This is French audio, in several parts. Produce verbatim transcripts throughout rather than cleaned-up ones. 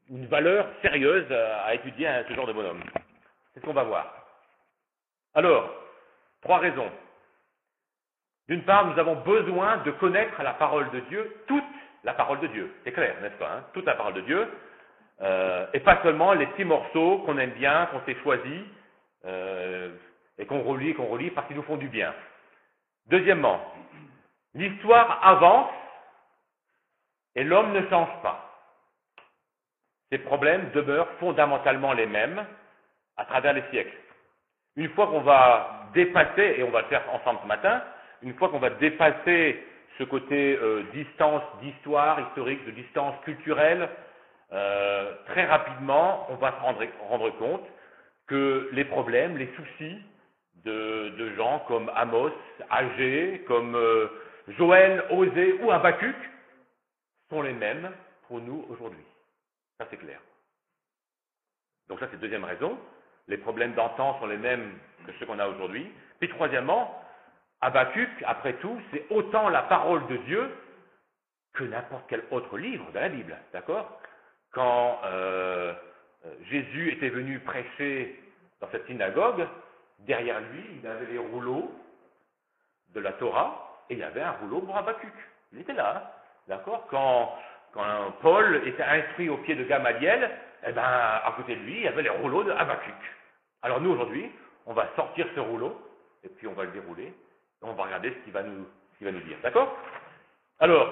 une valeur sérieuse à étudier à ce genre de bonhomme. C'est ce qu'on va voir. Alors, trois raisons. D'une part, nous avons besoin de connaître la parole de Dieu, toute la parole de Dieu. C'est clair, n'est-ce pas, hein? Toute la parole de Dieu, euh, et pas seulement les petits morceaux qu'on aime bien, qu'on s'est choisis, euh, et qu'on relit, qu'on relit parce qu'ils nous font du bien. Deuxièmement, l'histoire avance et l'homme ne change pas. Ces problèmes demeurent fondamentalement les mêmes à travers les siècles. Une fois qu'on va dépasser, et on va le faire ensemble ce matin, une fois qu'on va dépasser ce côté euh, distance d'histoire historique, de distance culturelle, euh, très rapidement, on va se rendre, rendre compte que les problèmes, les soucis de, de gens comme Amos, Agé, comme euh, Joël, Osée ou Habakkuk sont les mêmes pour nous aujourd'hui. Ça, c'est clair. Donc ça, c'est la deuxième raison. Les problèmes d'antan sont les mêmes que ceux qu'on a aujourd'hui. Puis troisièmement, Habakkuk, après tout, c'est autant la parole de Dieu que n'importe quel autre livre de la Bible. D'accord? Quand euh, Jésus était venu prêcher dans cette synagogue, derrière lui, il avait les rouleaux de la Torah et il y avait un rouleau pour Habakkuk. Il était là. Hein? D'accord? Quand... Quand Paul était instruit au pied de Gamaliel, eh ben, à côté de lui, il y avait les rouleaux de Habakkuk. Alors nous, aujourd'hui, on va sortir ce rouleau, et puis on va le dérouler, et on va regarder ce qu'il va nous, ce qu'il va nous dire. D'accord? Alors,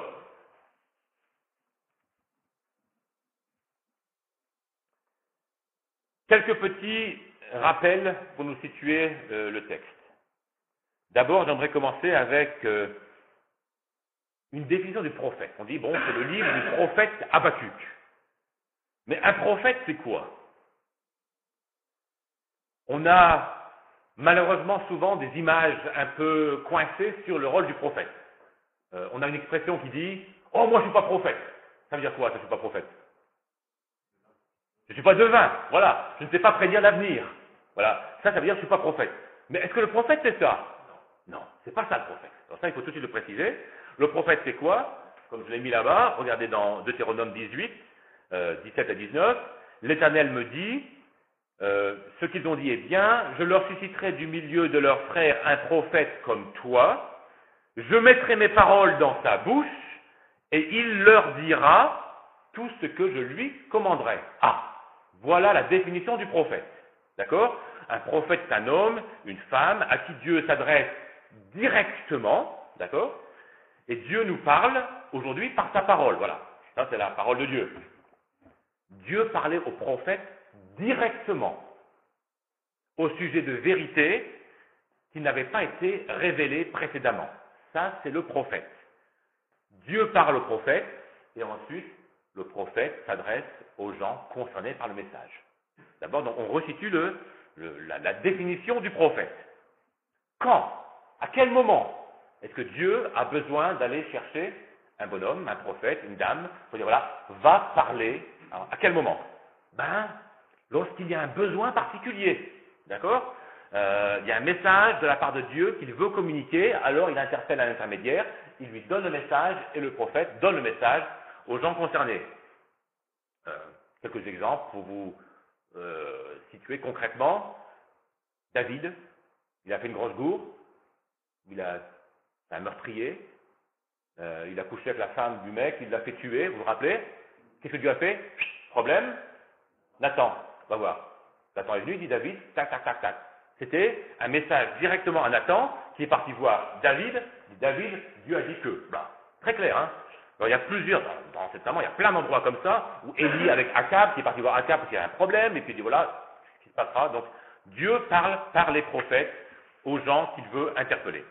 quelques petits rappels pour nous situer euh, le texte. D'abord, j'aimerais commencer avec... Euh, une définition du prophète. On dit, bon, c'est le livre du prophète Habakkuk. Mais un prophète, c'est quoi? On a malheureusement souvent des images un peu coincées sur le rôle du prophète. Euh, on a une expression qui dit, oh, moi je ne suis pas prophète. Ça veut dire quoi, je ne suis pas prophète? Je ne suis pas devin, voilà. Je ne sais pas prédire l'avenir. Voilà. Ça, ça veut dire que je ne suis pas prophète. Mais est-ce que le prophète, c'est ça? Non, c'est pas ça le prophète. Alors ça, il faut tout de suite le préciser. Le prophète, c'est quoi? Comme je l'ai mis là-bas, regardez dans Deutéronome dix-huit, euh, dix-sept à dix-neuf. L'Éternel me dit, euh, ce qu'ils ont dit est bien, je leur susciterai du milieu de leurs frères un prophète comme toi, je mettrai mes paroles dans sa bouche, et il leur dira tout ce que je lui commanderai. Ah, voilà la définition du prophète. D'accord? Un prophète, c'est un homme, une femme, à qui Dieu s'adresse directement, d'accord? Et Dieu nous parle aujourd'hui par sa parole, voilà. Ça, c'est la parole de Dieu. Dieu parlait au prophète directement au sujet de vérités qui n'avaient pas été révélées précédemment. Ça, c'est le prophète. Dieu parle au prophète et ensuite, le prophète s'adresse aux gens concernés par le message. D'abord, donc, on resitue le, le, la, la définition du prophète. Quand? À quel moment est-ce que Dieu a besoin d'aller chercher un bonhomme, un prophète, une dame, pour dire voilà, va parler? Alors, à quel moment? Ben, lorsqu'il y a un besoin particulier. D'accord? euh, Il y a un message de la part de Dieu qu'il veut communiquer, alors il interpelle un intermédiaire, il lui donne le message et le prophète donne le message aux gens concernés. Euh, quelques exemples pour vous euh, situer concrètement. David, il a fait une grosse gourre, il a un meurtrier, euh, il a couché avec la femme du mec, il l'a fait tuer, vous vous rappelez? Qu'est-ce que Dieu a fait? Problème? Nathan, va voir. Nathan est venu, il dit David, tac, tac, tac, tac. C'était un message directement à Nathan qui est parti voir David, dit David, Dieu a dit que. Bah, très clair, hein? Alors, il y a plusieurs, dans, dans cet moment, il y a plein d'endroits comme ça, où Élie avec Akab, qui est parti voir Akab parce qu'il y a un problème, et puis il dit voilà, ce qui se passera. Donc, Dieu parle par les prophètes aux gens qu'il veut interpeller.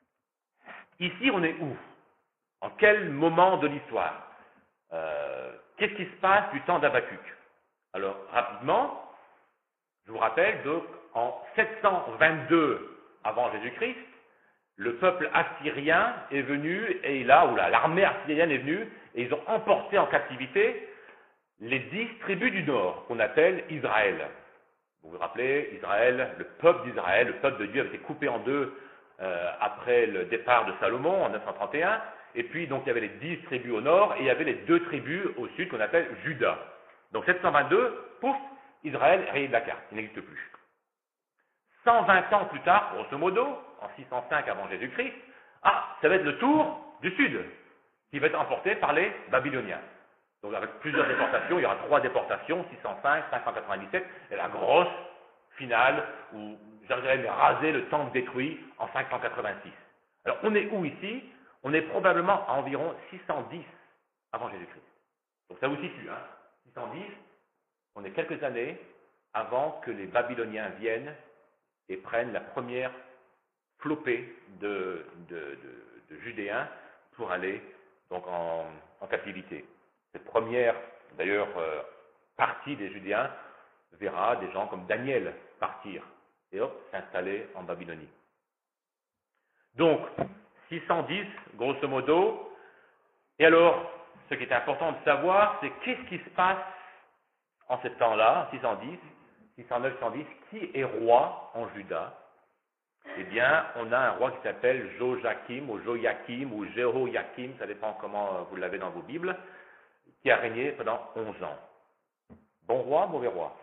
Ici, on est où? En quel moment de l'histoire? euh, Qu'est-ce qui se passe du temps d'Habakkuk? Alors, rapidement, je vous rappelle, donc, en sept cent vingt-deux avant Jésus-Christ, le peuple assyrien est venu, et là, ou là, l'armée assyrienne est venue, et ils ont emporté en captivité les dix tribus du nord, qu'on appelle Israël. Vous vous rappelez, Israël, le peuple d'Israël, le peuple de Dieu avait été coupé en deux euh, après le départ de Salomon en neuf cent trente et un, et puis donc il y avait les dix tribus au nord, et il y avait les deux tribus au sud qu'on appelle Juda. Donc sept cent vingt-deux, pouf, Israël est rayé de la carte, il n'existe plus. cent vingt ans plus tard, grosso modo, en six cent cinq avant Jésus-Christ, ah, ça va être le tour du sud, qui va être emporté par les Babyloniens. Donc avec plusieurs déportations, il y aura trois déportations, six cent cinq, cinq cent quatre-vingt-dix-sept, et la grosse finale où Jérusalem est rasé, le temple détruit en cinq cent quatre-vingt-six. Alors on est où ici? On est probablement à environ six cent dix avant Jésus-Christ. Donc ça vous situe, hein? six cent dix, on est quelques années avant que les Babyloniens viennent et prennent la première flopée de, de, de, de Judéens pour aller donc en, en captivité. Cette première, d'ailleurs, euh, partie des Judéens verra des gens comme Daniel partir et hop, s'installer en Babylonie. Donc, six cent dix, grosso modo. Et alors, ce qui est important de savoir, c'est qu'est-ce qui se passe en ce temps-là, six cent dix, six cent neuf, six cent dix, qui est roi en Juda? Eh bien, on a un roi qui s'appelle Joachim, ou Joachim, ou Jéhoiakim, ça dépend comment vous l'avez dans vos Bibles, qui a régné pendant onze ans. Bon roi, mauvais roi?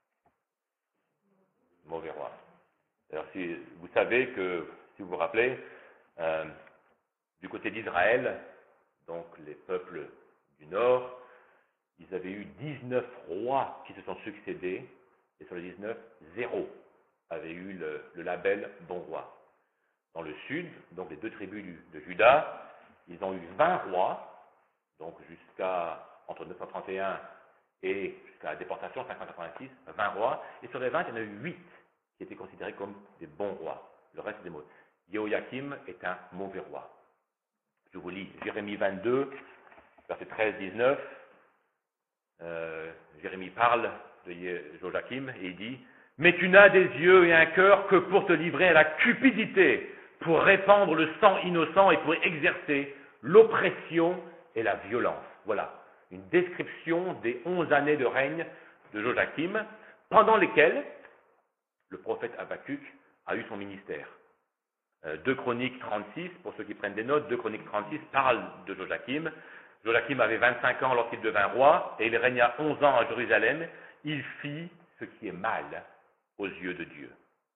Mauvais roi. Alors, si vous savez que, si vous vous rappelez, euh, du côté d'Israël, donc les peuples du Nord, ils avaient eu dix-neuf rois qui se sont succédés, et sur les dix-neuf, zéro avait eu le, le label bon roi. Dans le sud, donc les deux tribus du, de Juda, ils ont eu vingt rois, donc jusqu'à entre neuf cent trente et un et jusqu'à la déportation cinq cent quatre-vingt-six, vingt rois, et sur les vingt, il y en a eu huit qui étaient considérés comme des bons rois. Le reste des mots. Jéhoiakim est un mauvais roi. Je vous lis Jérémie vingt-deux, verset treize dix-neuf. Euh, Jérémie parle de Joachim et il dit: mais tu n'as des yeux et un cœur que pour te livrer à la cupidité, pour répandre le sang innocent et pour exercer l'oppression et la violence. Voilà une description des onze années de règne de Joachim, pendant lesquelles le prophète Habakkuk a eu son ministère. Euh, deux Chroniques trente-six, pour ceux qui prennent des notes, deux Chroniques trente-six parlent de Joachim. Joachim avait vingt-cinq ans lorsqu'il devint roi, et il régna onze ans à Jérusalem. Il fit ce qui est mal aux yeux de Dieu.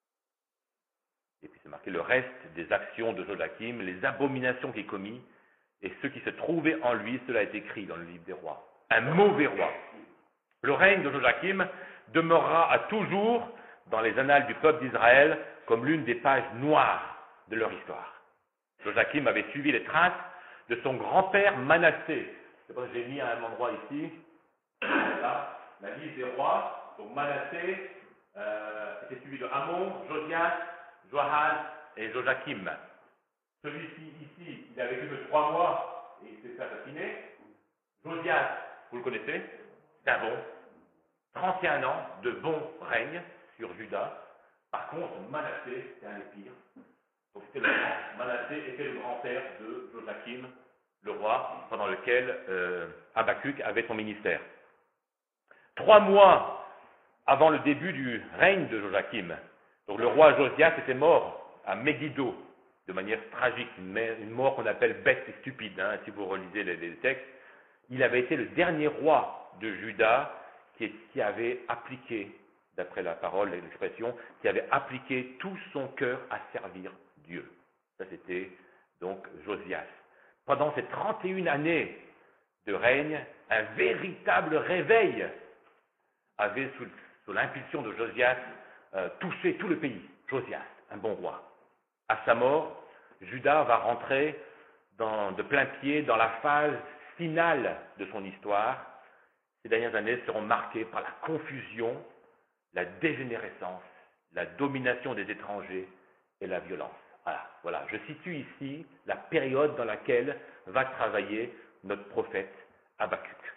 Et puis c'est marqué le reste des actions de Joachim, les abominations qu'il commit, et ceux qui se trouvaient en lui, cela est écrit dans le livre des rois. Un mauvais roi. Le règne de Joachim demeurera à toujours dans les annales du peuple d'Israël comme l'une des pages noires de leur histoire. Joachim avait suivi les traces de son grand-père Manassé. C'est pour ça que j'ai mis à un endroit ici, là, la liste des rois. Donc Manassé euh, était suivi de Amon, Josias, Joahaz et Joachim. Celui-ci, ici, il a vécu que trois mois et il s'est fait assassiner. Josias, vous le connaissez, c'est un bon. trente et un ans de bon règne sur Juda. Par contre, Manassé, c'est un des pires. Donc c'était le grand. Manassé était le grand-père de Joachim, le roi, pendant lequel euh, Habakkuk avait son ministère. Trois mois avant le début du règne de Joachim, donc le roi Josias était mort à Megiddo, de manière tragique, une, une mort qu'on appelle bête et stupide, hein, si vous relisez les, les textes. Il avait été le dernier roi de Juda qui, qui avait appliqué, d'après la parole et l'expression, qui avait appliqué tout son cœur à servir Dieu. Ça, c'était donc Josias. Pendant ces trente et une années de règne, un véritable réveil avait, sous, sous l'impulsion de Josias, euh, touché tout le pays. Josias, un bon roi. À sa mort, Juda va rentrer dans, de plein pied dans la phase finale de son histoire. Ces dernières années seront marquées par la confusion, la dégénérescence, la domination des étrangers et la violence. Voilà, voilà. Je situe ici la période dans laquelle va travailler notre prophète Habakkuk.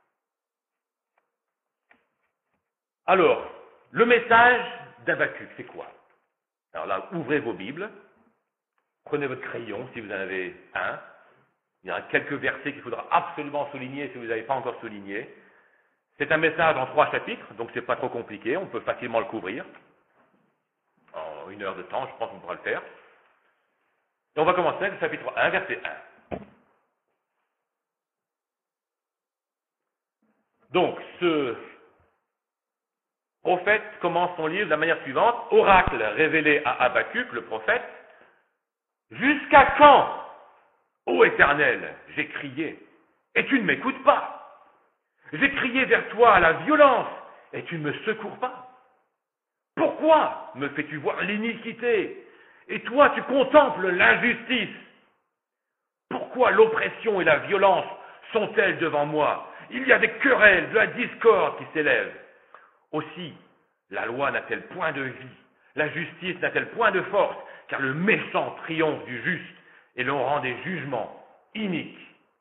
Alors, le message d'Habakkuk, c'est quoi? Alors là, ouvrez vos Bibles, prenez votre crayon si vous en avez un. Il y aura quelques versets qu'il faudra absolument souligner si vous n'avez pas encore souligné. C'est un message en trois chapitres, donc c'est pas trop compliqué, on peut facilement le couvrir. En une heure de temps, je pense qu'on pourra le faire. Et on va commencer avec le chapitre un, verset un. Donc, ce prophète commence son livre de la manière suivante. Oracle révélé à Habacuc, le prophète. Jusqu'à quand, ô Éternel, j'ai crié, et tu ne m'écoutes pas. J'ai crié vers toi à la violence, et tu ne me secours pas. Pourquoi me fais-tu voir l'iniquité, et toi tu contemples l'injustice? Pourquoi l'oppression et la violence sont-elles devant moi? Il y a des querelles, de la discorde qui s'élèvent. Aussi, la loi n'a-t-elle point de vie, la justice n'a-t-elle point de force, car le méchant triomphe du juste, et l'on rend des jugements iniques.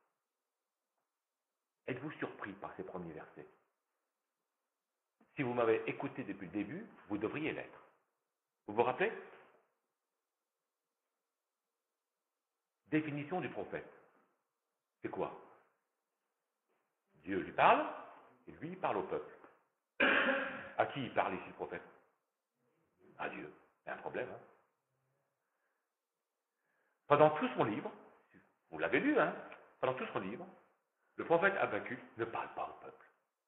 Êtes-vous surpris par ces premiers versets? Si vous m'avez écouté depuis le début, vous devriez l'être. Vous vous rappelez? Définition du prophète. C'est quoi? Dieu lui parle, et lui il parle au peuple. À qui il parle ici le prophète? À Dieu. Il y a un problème. Hein? Pendant tout son livre, vous l'avez lu, hein? Pendant tout son livre, le prophète Habacuc ne parle pas au peuple.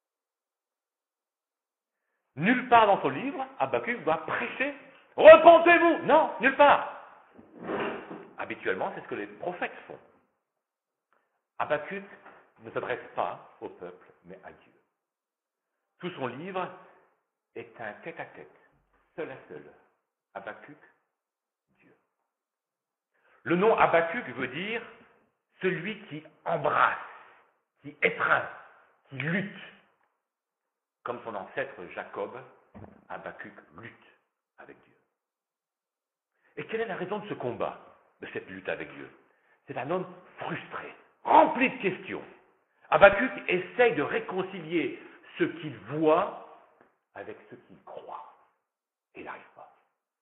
Nulle part dans son livre, Habacuc va prêcher. Repentez-vous! Non, nulle part. Habituellement, c'est ce que les prophètes font. Habacuc ne s'adresse pas au peuple, mais à Dieu. Tout son livre est un tête-à-tête, seul à seul. Habacuc, Dieu. Le nom Habacuc veut dire celui qui embrasse, qui étreint, qui lutte. Comme son ancêtre Jacob, Habacuc lutte avec Dieu. Et quelle est la raison de ce combat, de cette lutte avec Dieu? C'est un homme frustré, rempli de questions. Habacuc essaye de réconcilier ce qu'il voit avec ce qu'il croit. Et il n'arrive pas.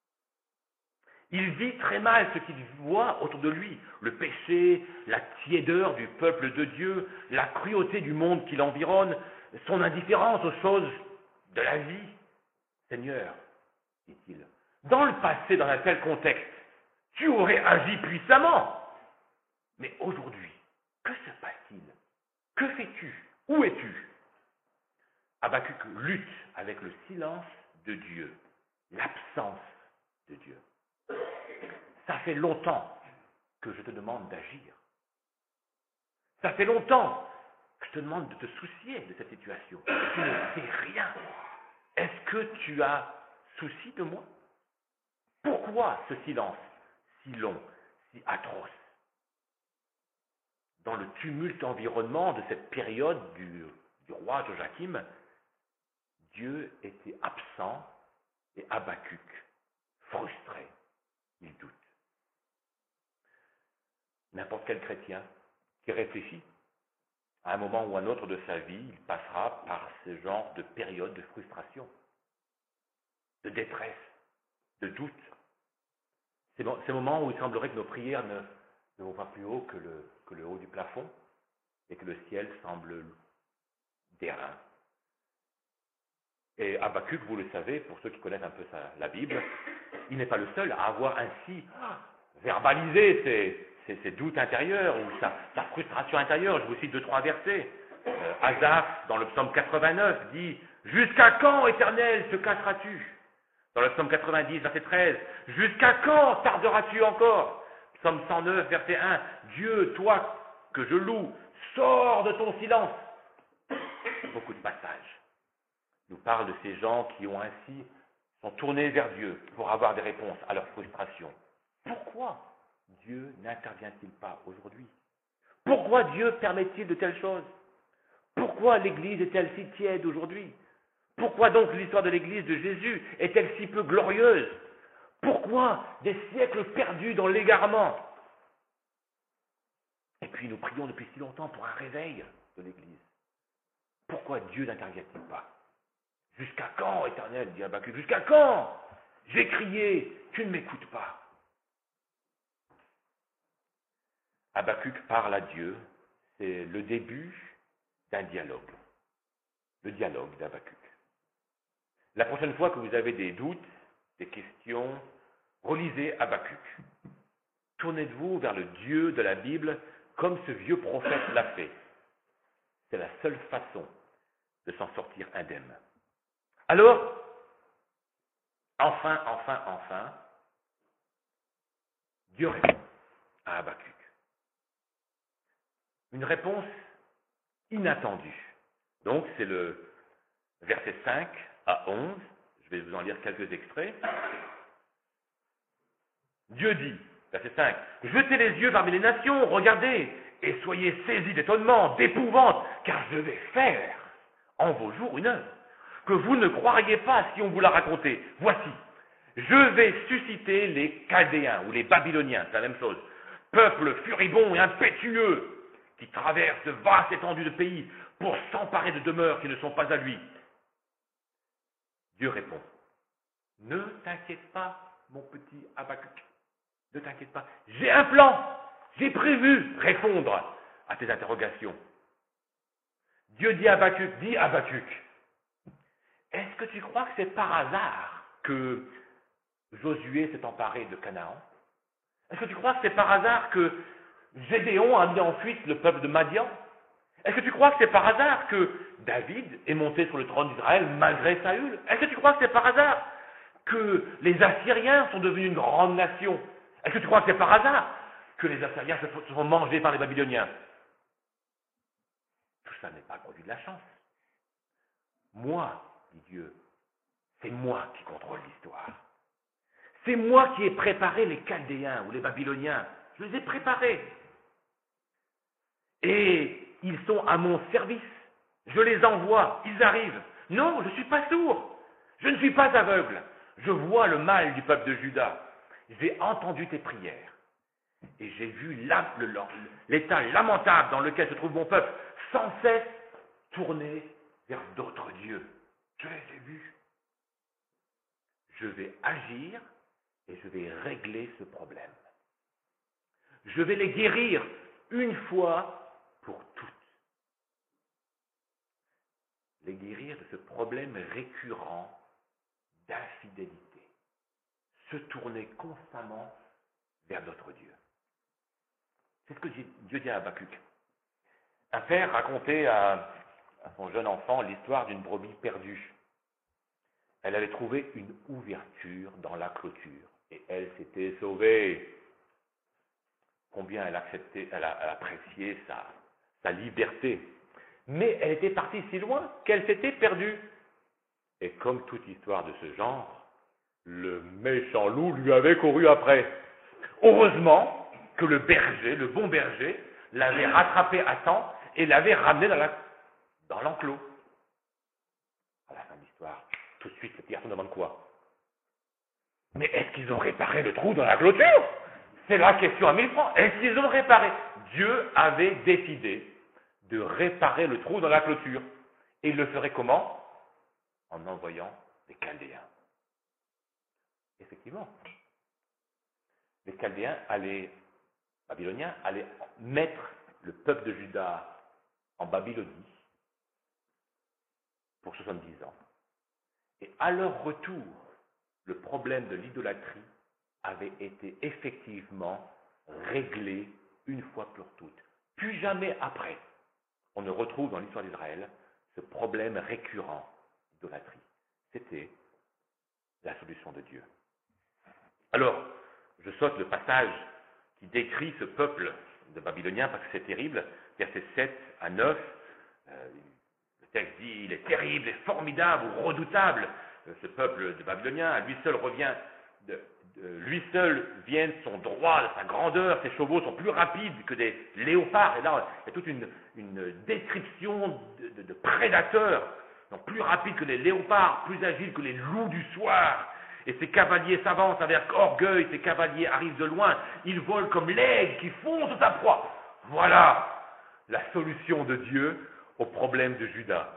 Il vit très mal ce qu'il voit autour de lui, le péché, la tiédeur du peuple de Dieu, la cruauté du monde qui l'environne, son indifférence aux choses de la vie. Seigneur, dit-il, dans le passé, dans un tel contexte, tu aurais agi puissamment. Mais aujourd'hui, que se passe-t-il? Que fais-tu? Où es-tu? Habacuc lutte avec le silence de Dieu, l'absence de Dieu. Ça fait longtemps que je te demande d'agir. Ça fait longtemps que je te demande de te soucier de cette situation. Tu ne sais rien. Est-ce que tu as souci de moi? Pourquoi ce silence si long, si atroce? Dans le tumulte environnement de cette période du, du roi Joachim, Dieu était absent et Habacuc, frustré, il doute. N'importe quel chrétien qui réfléchit, à un moment ou à un autre de sa vie, il passera par ce genre de période de frustration, de détresse, de doute. Ces, ces moments où il semblerait que nos prières ne, ne vont pas plus haut que le, que le haut du plafond et que le ciel semble d'airain. Et Habacuc, vous le savez, pour ceux qui connaissent un peu sa, la Bible, il n'est pas le seul à avoir ainsi verbalisé ses, ses, ses doutes intérieurs ou sa, sa frustration intérieure. Je vous cite deux, trois versets. Euh, Asaph, dans le psaume quatre-vingt-neuf, dit « Jusqu'à quand, Éternel, te casseras-tu » Dans le psaume quatre-vingt-dix, verset treize, « Jusqu'à quand tarderas-tu encore » Psaume cent neuf, verset un, « Dieu, toi que je loue, sors de ton silence » Beaucoup de passages nous parlent de ces gens qui ont ainsi sont tournés vers Dieu pour avoir des réponses à leurs frustrations. Pourquoi Dieu n'intervient-il pas aujourd'hui? Pourquoi Dieu permet-il de telles choses? Pourquoi l'Église est-elle si tiède aujourd'hui? Pourquoi donc l'histoire de l'Église de Jésus est-elle si peu glorieuse? Pourquoi des siècles perdus dans l'égarement? Et puis nous prions depuis si longtemps pour un réveil de l'Église. Pourquoi Dieu n'intervient-il pas? Jusqu'à quand, Éternel, dit Habacuc? Jusqu'à quand? J'ai crié, tu ne m'écoutes pas. Habacuc parle à Dieu, c'est le début d'un dialogue. Le dialogue d'Habacuc. La prochaine fois que vous avez des doutes, des questions, relisez Habacuc. Tournez-vous vers le Dieu de la Bible comme ce vieux prophète l'a fait. C'est la seule façon de s'en sortir indemne. Alors, enfin, enfin, enfin, Dieu répond à Habakkuk. Une réponse inattendue. Donc, c'est le verset cinq à onze. Je vais vous en lire quelques extraits. Dieu dit, verset cinq, « Jetez les yeux parmi les nations, regardez, et soyez saisis d'étonnement, d'épouvante, car je vais faire en vos jours une œuvre que vous ne croiriez pas si on vous la racontait. Voici, je vais susciter les Chaldéens ou les Babyloniens, c'est la même chose, peuple furibond et impétueux qui traverse de vastes étendues de pays pour s'emparer de demeures qui ne sont pas à lui. » Dieu répond, « Ne t'inquiète pas, mon petit Habakkuk, ne t'inquiète pas, j'ai un plan, j'ai prévu répondre à tes interrogations. » Dieu dit à Habakkuk, dis Habakkuk, est-ce que tu crois que c'est par hasard que Josué s'est emparé de Canaan? Est-ce que tu crois que c'est par hasard que Gédéon a mis en fuite le peuple de Madian? Est-ce que tu crois que c'est par hasard que David est monté sur le trône d'Israël malgré Saül? Est-ce que tu crois que c'est par hasard que les Assyriens sont devenus une grande nation? Est-ce que tu crois que c'est par hasard que les Assyriens se sont mangés par les Babyloniens? Tout ça n'est pas le produit de la chance. Moi, dit Dieu, c'est moi qui contrôle l'histoire. C'est moi qui ai préparé les Chaldéens ou les Babyloniens. Je les ai préparés. Et ils sont à mon service. Je les envoie. Ils arrivent. Non, je ne suis pas sourd. Je ne suis pas aveugle. Je vois le mal du peuple de Juda. J'ai entendu tes prières. Et j'ai vu l'état lamentable dans lequel se trouve mon peuple, sans cesse tourné vers d'autres dieux. Je les ai vus. Je vais agir et je vais régler ce problème. Je vais les guérir une fois pour toutes. Les guérir de ce problème récurrent d'infidélité. Se tourner constamment vers d'autres dieux. C'est ce que Dieu dit à Habakkuk. Un père racontait à, à son jeune enfant l'histoire d'une brebis perdue. Elle avait trouvé une ouverture dans la clôture et elle s'était sauvée. Combien elle, acceptait, elle, a, elle appréciait sa, sa liberté. Mais elle était partie si loin qu'elle s'était perdue. Et comme toute histoire de ce genre, le méchant loup lui avait couru après. Heureusement que le berger, le bon berger, l'avait rattrapé à temps et l'avait ramené dans, la, dans l'enclos. À la fin de l'histoire, tout de suite, le petit garçon demande quoi? Mais est-ce qu'ils ont réparé le trou dans la clôture? C'est la question à mille francs. Est-ce qu'ils ont réparé? Dieu avait décidé de réparer le trou dans la clôture. Et il le ferait comment? En envoyant des Chaldéens. Effectivement. Les Chaldéens allaient, Babyloniens, allaient mettre le peuple de Juda en Babylonie pour soixante-dix ans. Et à leur retour, le problème de l'idolâtrie avait été effectivement réglé une fois pour toutes. Plus jamais après, on ne retrouve dans l'histoire d'Israël ce problème récurrent d'idolâtrie. C'était la solution de Dieu. Alors, je saute le passage qui décrit ce peuple de Babyloniens parce que c'est terrible, versets sept à neuf. Euh, le texte dit, il est terrible et formidable ou redoutable, euh, ce peuple de Babyloniens, à lui seul revient, de, de, lui seul vient de son droit, de sa grandeur, ses chevaux sont plus rapides que des léopards, et là, il y a toute une, une description de, de, de prédateurs, donc plus rapides que les léopards, plus agiles que les loups du soir. Et ces cavaliers s'avancent avec orgueil, ces cavaliers arrivent de loin, ils volent comme l'aigle qui fonce sur sa proie. Voilà la solution de Dieu au problème de Juda.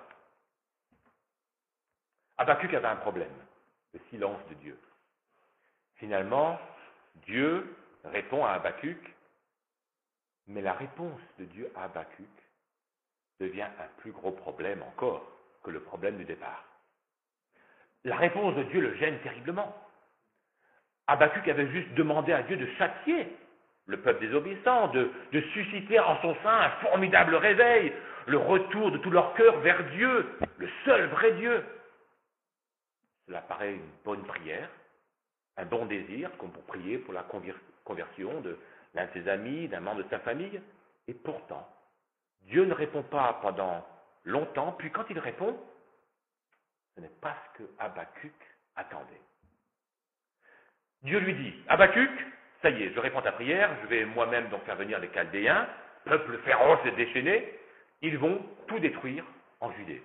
Habakkuk avait un problème, le silence de Dieu. Finalement, Dieu répond à Habakkuk, mais la réponse de Dieu à Habakkuk devient un plus gros problème encore que le problème du départ. La réponse de Dieu le gêne terriblement. Habakkuk avait juste demandé à Dieu de châtier le peuple désobéissant, de, de susciter en son sein un formidable réveil, le retour de tout leur cœur vers Dieu, le seul vrai Dieu. Cela paraît une bonne prière, un bon désir, comme pour prier pour la conversion de l'un de ses amis, d'un membre de sa famille. Et pourtant, Dieu ne répond pas pendant longtemps, puis quand il répond, ce n'est pas ce que Habakkuk attendait. Dieu lui dit, Habakkuk, ça y est, je réponds à ta prière, je vais moi-même donc faire venir les Chaldéens, peuple féroce et déchaîné, ils vont tout détruire en Judée.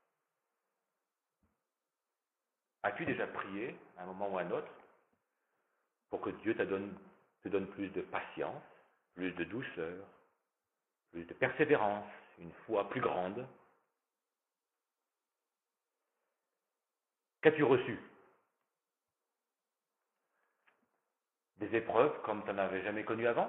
As-tu déjà prié, à un moment ou à un autre, pour que Dieu te donne, te donne plus de patience, plus de douceur, plus de persévérance, une foi plus grande? Qu'as-tu reçu? Des épreuves comme tu n'en avais jamais connues avant?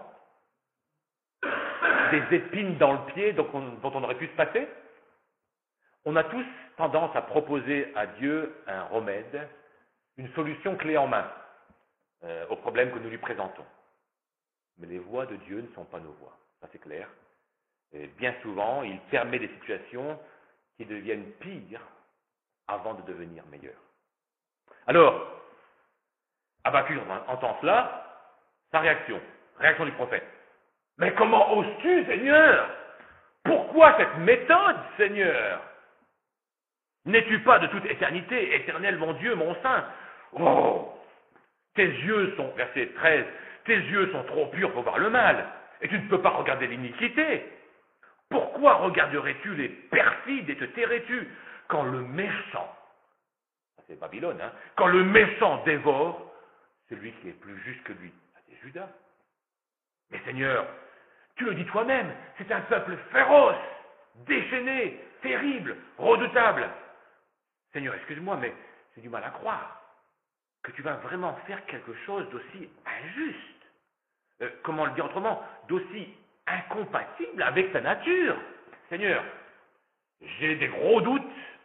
Des épines dans le pied dont on, dont on aurait pu se passer? On a tous tendance à proposer à Dieu un remède, une solution clé en main euh, aux problèmes que nous lui présentons. Mais les voies de Dieu ne sont pas nos voies, ça c'est clair. Et bien souvent, il permet des situations qui deviennent pires avant de devenir meilleures. Alors, Habakkuk entend cela, sa réaction, réaction du prophète. Mais comment oses-tu, Seigneur? Pourquoi cette méthode, Seigneur? N'es-tu pas de toute éternité, éternel mon Dieu, mon Saint? Oh, tes yeux sont, verset treize, tes yeux sont trop purs pour voir le mal, et tu ne peux pas regarder l'iniquité. Pourquoi regarderais-tu les perfides et te tairais-tu quand le méchant, ça c'est Babylone, hein, quand le méchant dévore celui qui est plus juste que lui? Ça c'est Judas. Mais Seigneur, tu le dis toi-même, c'est un peuple féroce, déchaîné, terrible, redoutable. Seigneur, excuse-moi, mais j'ai du mal à croire que tu vas vraiment faire quelque chose d'aussi injuste. Euh, comment le dire autrement? D'aussi incompatible avec ta nature. Seigneur, j'ai des gros doutes.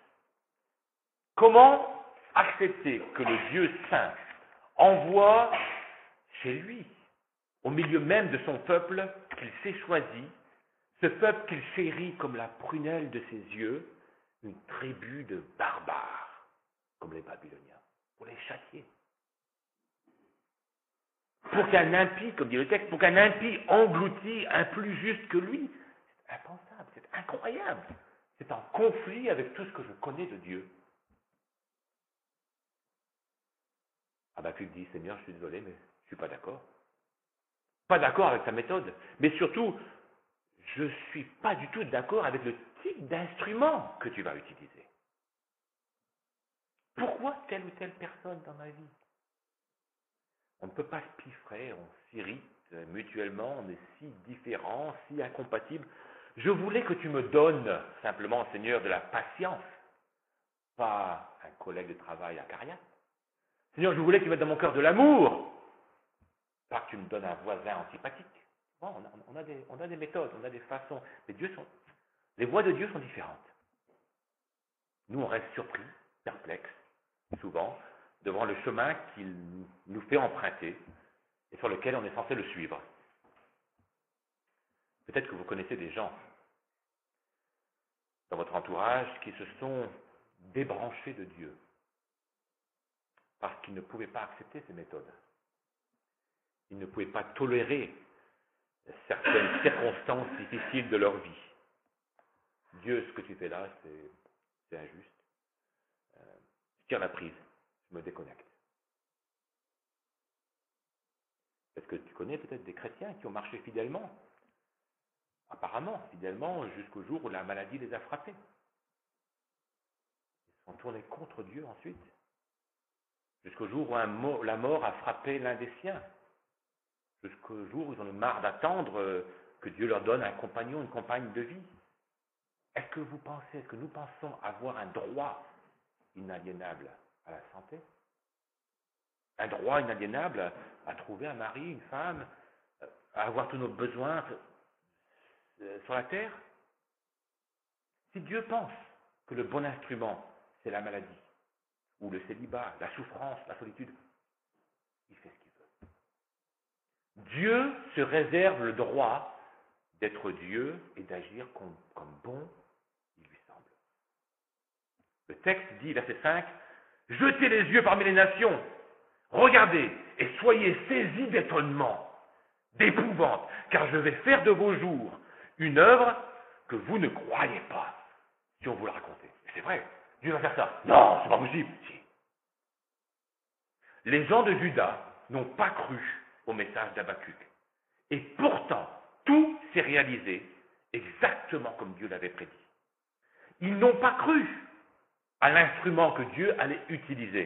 Comment accepter que le Dieu saint envoie chez lui, au milieu même de son peuple qu'il s'est choisi, ce peuple qu'il chérit comme la prunelle de ses yeux, une tribu de barbares, comme les Babyloniens, pour les châtier? Pour qu'un impie, comme dit le texte, pour qu'un impie engloutit un plus juste que lui, c'est impensable, c'est incroyable. C'est en conflit avec tout ce que je connais de Dieu. Habakkuk dit, Seigneur, je suis désolé, mais je ne suis pas d'accord. Pas d'accord avec ta méthode, mais surtout, je ne suis pas du tout d'accord avec le type d'instrument que tu vas utiliser. Pourquoi telle ou telle personne dans ma vie? On ne peut pas se piffrer, on s'irrite mutuellement, on est si différents, si incompatibles. Je voulais que tu me donnes simplement, Seigneur, de la patience, pas un collègue de travail à Cariat. Seigneur, je voulais que tu mettes dans mon cœur de l'amour, pas que tu me donnes un voisin antipathique. Bon, on, a, on, a des, on a des méthodes, on a des façons, mais Dieu sont, les voies de Dieu sont différentes. Nous, on reste surpris, perplexes, souvent, devant le chemin qu'il nous fait emprunter et sur lequel on est censé le suivre. Peut-être que vous connaissez des gens dans votre entourage qui se sont débranchés de Dieu parce qu'ils ne pouvaient pas accepter ces méthodes. Ils ne pouvaient pas tolérer certaines circonstances difficiles de leur vie. Dieu, ce que tu fais là, c'est, c'est injuste. Euh, je tire la prise, je me déconnecte. Est-ce que tu connais peut-être des chrétiens qui ont marché fidèlement? Apparemment, fidèlement, jusqu'au jour où la maladie les a frappés. Ils se sont tournés contre Dieu ensuite. Jusqu'au jour où un mot, la mort a frappé l'un des siens. Jusqu'au jour où ils en ont marre d'attendre que Dieu leur donne un compagnon, une compagne de vie. Est-ce que vous pensez, est-ce que nous pensons avoir un droit inaliénable à la santé? Un droit inaliénable à trouver un mari, une femme, à avoir tous nos besoins sur la terre? Si Dieu pense que le bon instrument, c'est la maladie, ou le célibat, la souffrance, la solitude, il fait ce qu'il veut. Dieu se réserve le droit d'être Dieu et d'agir comme, comme bon Le texte dit, verset cinq, « Jetez les yeux parmi les nations, regardez et soyez saisis d'étonnement, d'épouvante, car je vais faire de vos jours une œuvre que vous ne croyez pas, si on vous la raconte. » C'est vrai, Dieu va faire ça. Non, c'est pas possible. Si. Les gens de Juda n'ont pas cru au message d'Habakkuk. Et pourtant, tout s'est réalisé exactement comme Dieu l'avait prédit. Ils n'ont pas cru à l'instrument que Dieu allait utiliser.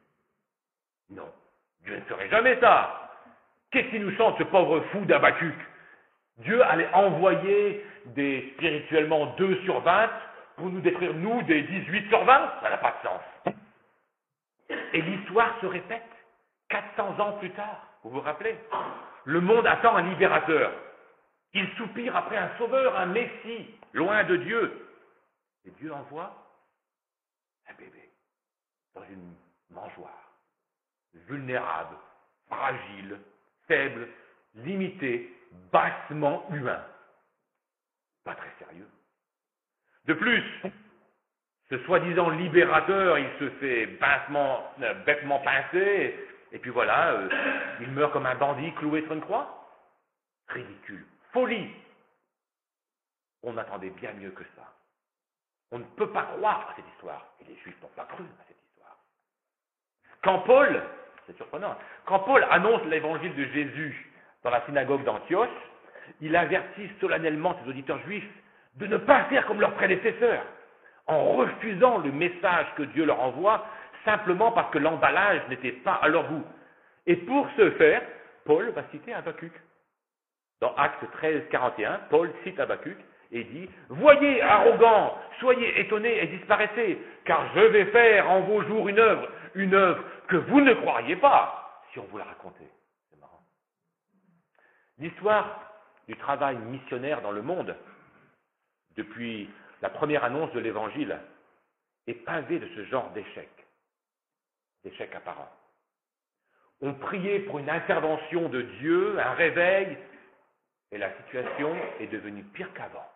Non, Dieu ne ferait jamais ça. Qu'est-ce qui nous chante ce pauvre fou d'Habakkuk? Dieu allait envoyer des spirituellement deux sur vingt pour nous détruire, nous, des dix-huit sur vingt? Ça n'a pas de sens. Et l'histoire se répète quatre cents ans plus tard. Vous vous rappelez? Le monde attend un libérateur. Il soupire après un sauveur, un messie, loin de Dieu. Et Dieu envoie un bébé dans une mangeoire, vulnérable, fragile, faible, limité, bassement humain. Pas très sérieux. De plus, ce soi-disant libérateur, il se fait bassement, euh, bêtement pincer, et puis voilà, euh, il meurt comme un bandit cloué sur une croix. Ridicule. Folie. On attendait bien mieux que ça. On ne peut pas croire à cette histoire. Et les Juifs n'ont pas cru à cette histoire. Quand Paul, c'est surprenant, quand Paul annonce l'évangile de Jésus dans la synagogue d'Antioche, il avertit solennellement ses auditeurs juifs de ne pas faire comme leurs prédécesseurs, en refusant le message que Dieu leur envoie, simplement parce que l'emballage n'était pas à leur goût. Et pour ce faire, Paul va citer Habakkuk. Dans Actes treize, quarante et un, Paul cite Habakkuk et dit « Voyez, arrogants, soyez étonnés et disparaissez, car je vais faire en vos jours une œuvre, une œuvre que vous ne croiriez pas, si on vous la racontait. » C'est marrant. L'histoire du travail missionnaire dans le monde, depuis la première annonce de l'Évangile, est pavée de ce genre d'échecs, d'échecs apparents. On priait pour une intervention de Dieu, un réveil, et la situation est devenue pire qu'avant.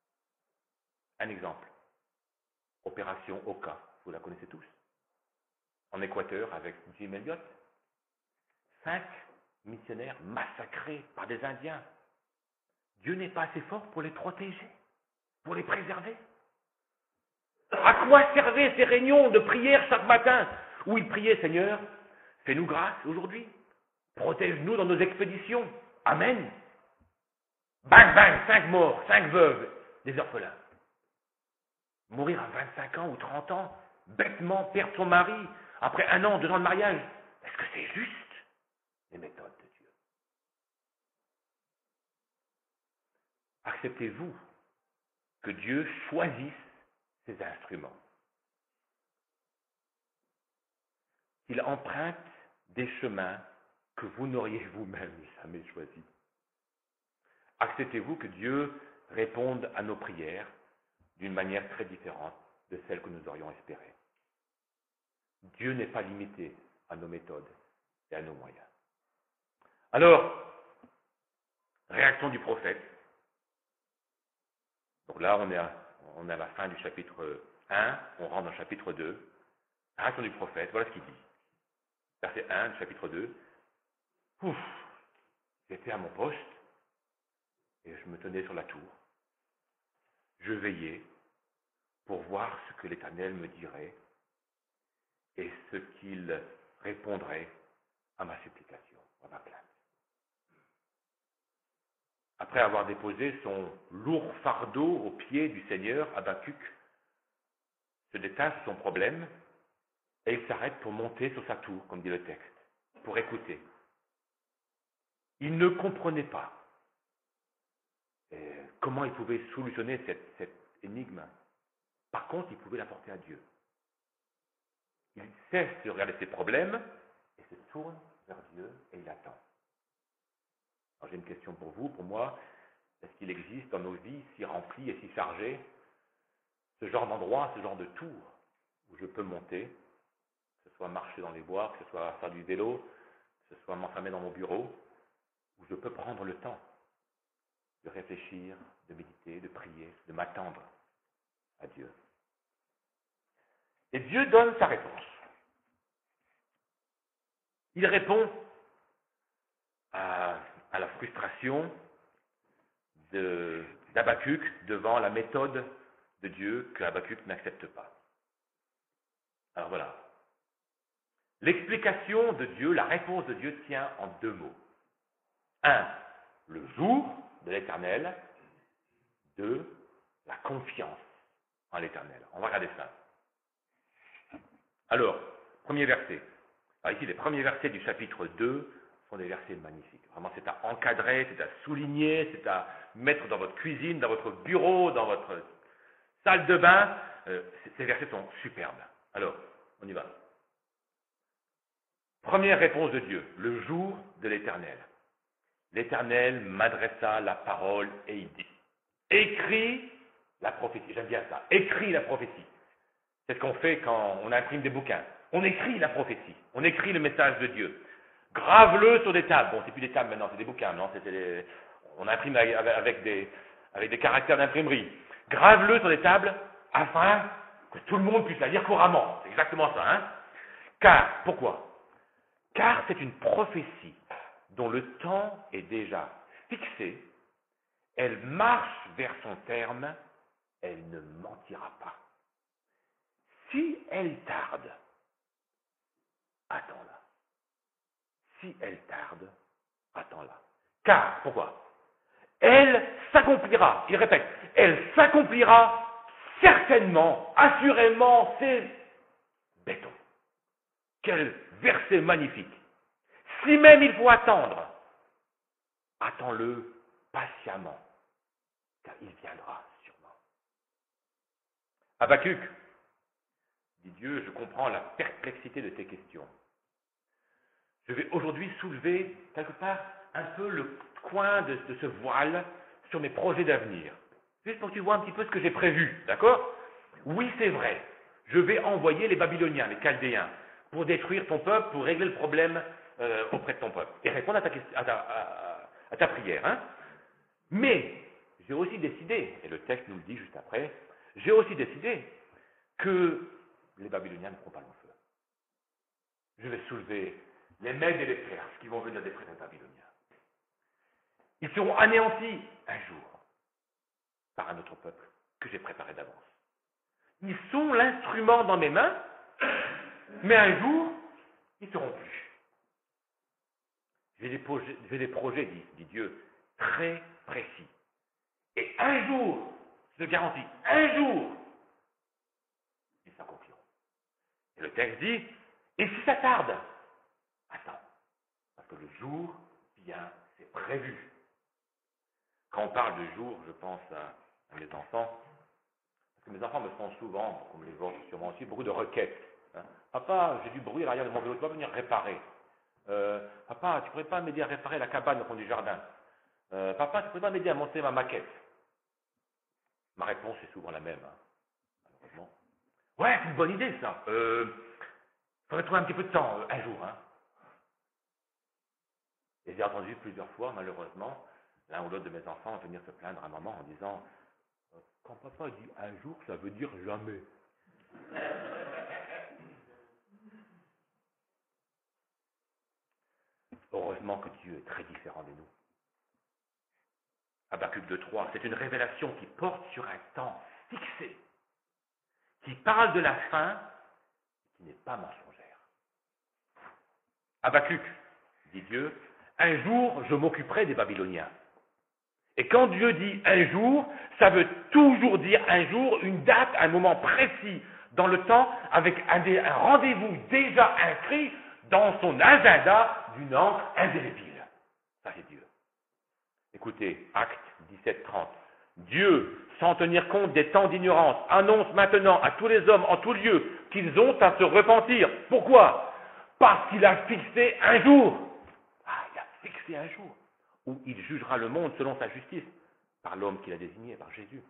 Un exemple, opération Oka, vous la connaissez tous, en Équateur avec Jim Elliot. Cinq missionnaires massacrés par des Indiens. Dieu n'est pas assez fort pour les protéger, pour les préserver. À quoi servaient ces réunions de prière chaque matin où ils priaient, Seigneur, fais-nous grâce aujourd'hui, protège-nous dans nos expéditions. Amen. Bang, bang, cinq morts, cinq veuves, des orphelins. Mourir à vingt-cinq ans ou trente ans, bêtement perdre son mari, après un an, deux ans de mariage. Est-ce que c'est juste les méthodes de Dieu? Acceptez-vous que Dieu choisisse ses instruments, qu'il emprunte des chemins que vous n'auriez vous-même jamais choisis? Acceptez-vous que Dieu réponde à nos prières d'une manière très différente de celle que nous aurions espérée? Dieu n'est pas limité à nos méthodes et à nos moyens. Alors, réaction du prophète. Donc là, on est à, on est à la fin du chapitre un, on rentre dans le chapitre deux. Réaction du prophète, voilà ce qu'il dit. Verset un du chapitre deux. Ouf, j'étais à mon poste et je me tenais sur la tour. Je veillais pour voir ce que l'Éternel me dirait et ce qu'il répondrait à ma supplication, à ma plainte. Après avoir déposé son lourd fardeau aux pieds du Seigneur, Habakkuk se détache de son problème et il s'arrête pour monter sur sa tour, comme dit le texte, pour écouter. Il ne comprenait pas euh, comment il pouvait solutionner cette, cette énigme. Par contre, il pouvait l'apporter à Dieu. Il cesse de regarder ses problèmes et se tourne vers Dieu et il attend. Alors j'ai une question pour vous, pour moi. Est-ce qu'il existe dans nos vies si remplies et si chargées ce genre d'endroit, ce genre de tour où je peux monter, que ce soit marcher dans les bois, que ce soit faire du vélo, que ce soit m'enfermer dans mon bureau, où je peux prendre le temps de réfléchir, de méditer, de prier, de m'attendre à Dieu. Et Dieu donne sa réponse. Il répond à, à la frustration de, d'Habakkuk devant la méthode de Dieu que Habakkuk n'accepte pas. Alors voilà. L'explication de Dieu, la réponse de Dieu tient en deux mots. Un, le jour de l'Éternel. Deux, la confiance en l'Éternel. On va regarder ça. Alors, premier verset. Alors ici, les premiers versets du chapitre deux sont des versets magnifiques. Vraiment, c'est à encadrer, c'est à souligner, c'est à mettre dans votre cuisine, dans votre bureau, dans votre salle de bain. Euh, ces versets sont superbes. Alors, on y va. Première réponse de Dieu, le jour de l'Éternel. L'Éternel m'adressa la parole et il dit, écris la prophétie. J'aime bien ça, écris la prophétie. C'est ce qu'on fait quand on imprime des bouquins. On écrit la prophétie, on écrit le message de Dieu. Grave-le sur des tables. Bon, c'est plus des tables maintenant, c'est des bouquins. Non, c'était des... On imprime avec, avec, des, avec des caractères d'imprimerie. Grave-le sur des tables afin que tout le monde puisse la lire couramment. C'est exactement ça, hein. Car, pourquoi? Car c'est une prophétie dont le temps est déjà fixé. Elle marche vers son terme, elle ne mentira pas. Si elle tarde, attends-la. Si elle tarde, attends-la. Car, pourquoi? Elle s'accomplira, il répète, elle s'accomplira certainement, assurément, c'est béton. Quel verset magnifique. Si même il faut attendre, attends-le patiemment, car il viendra sûrement. Habakkuk, dit Dieu, je comprends la perplexité de tes questions. Je vais aujourd'hui soulever quelque part un peu le coin de, de ce voile sur mes projets d'avenir. Juste pour que tu vois un petit peu ce que j'ai prévu, d'accord? Oui, c'est vrai. Je vais envoyer les Babyloniens, les Chaldéens, pour détruire ton peuple, pour régler le problème euh, auprès de ton peuple. Et répondre à ta, à ta, à, à ta prière. Hein? Mais, j'ai aussi décidé, et le texte nous le dit juste après, j'ai aussi décidé que les Babyloniens ne feront pas long feu. Je vais soulever les Mèdes et les Perses qui vont venir détruire les Babyloniens. Ils seront anéantis un jour par un autre peuple que j'ai préparé d'avance. Ils sont l'instrument dans mes mains, mais un jour, ils ne seront plus. J'ai des projets, j'ai des projets dit, dit Dieu, très précis. Et un jour, je le garantis, un jour, ils s'accompliront. Et le texte dit, et si ça tarde, attends, parce que le jour vient, c'est prévu. Quand on parle de jour, je pense à, à mes enfants, parce que mes enfants me font souvent, comme les vôtres sûrement aussi, beaucoup de requêtes. Hein. Papa, j'ai du bruit à l'arrière de mon vélo, tu vas venir réparer. Euh, papa, tu ne pourrais pas m'aider à réparer la cabane au fond du jardin. Euh, papa, tu ne pourrais pas m'aider à monter ma maquette. Ma réponse est souvent la même, hein, malheureusement. Ouais, c'est une bonne idée ça. Euh, faudrait trouver un petit peu de temps, euh, un jour. Hein. Et j'ai entendu plusieurs fois, malheureusement, l'un ou l'autre de mes enfants venir se plaindre à maman en disant « Quand papa dit un jour, ça veut dire jamais. » Heureusement que Dieu est très différent de nous. Habakkuk deux trois, c'est une révélation qui porte sur un temps fixé, qui parle de la fin, qui n'est pas mensongère. Habakkuk, dit Dieu, un jour je m'occuperai des Babyloniens. Et quand Dieu dit un jour, ça veut toujours dire un jour, une date, un moment précis dans le temps, avec un, un rendez-vous déjà inscrit dans son agenda d'une encre indélébile. Ça c'est Dieu. Écoutez, Actes dix-sept trente. Dieu, sans tenir compte des temps d'ignorance, annonce maintenant à tous les hommes en tout lieu qu'ils ont à se repentir. Pourquoi? Parce qu'il a fixé un jour. Ah, il a fixé un jour où il jugera le monde selon sa justice par l'homme qu'il a désigné, par Jésus.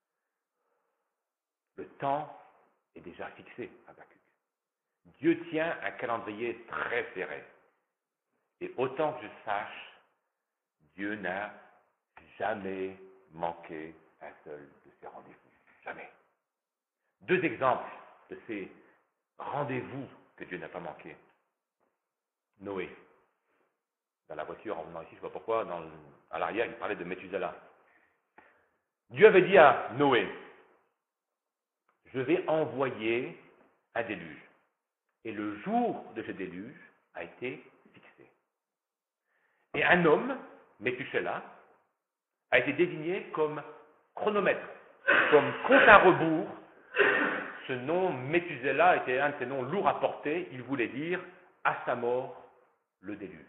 Le temps est déjà fixé, Habakkuk. Dieu tient un calendrier très serré. Et autant que je sache, Dieu n'a jamais manqué un seul de ses rendez-vous. Jamais. Deux exemples de ces rendez-vous que Dieu n'a pas manqué. Noé. Dans la voiture, en venant ici, je ne sais pas pourquoi, dans le, à l'arrière, il parlait de Méthuselah. Dieu avait dit à Noé, je vais envoyer un déluge. Et le jour de ce déluge a été fixé. Et un homme, Méthuselah, a été désigné comme chronomètre, comme compte à rebours. Ce nom Méthuselah était un de ces noms lourds à porter. Il voulait dire à sa mort le déluge.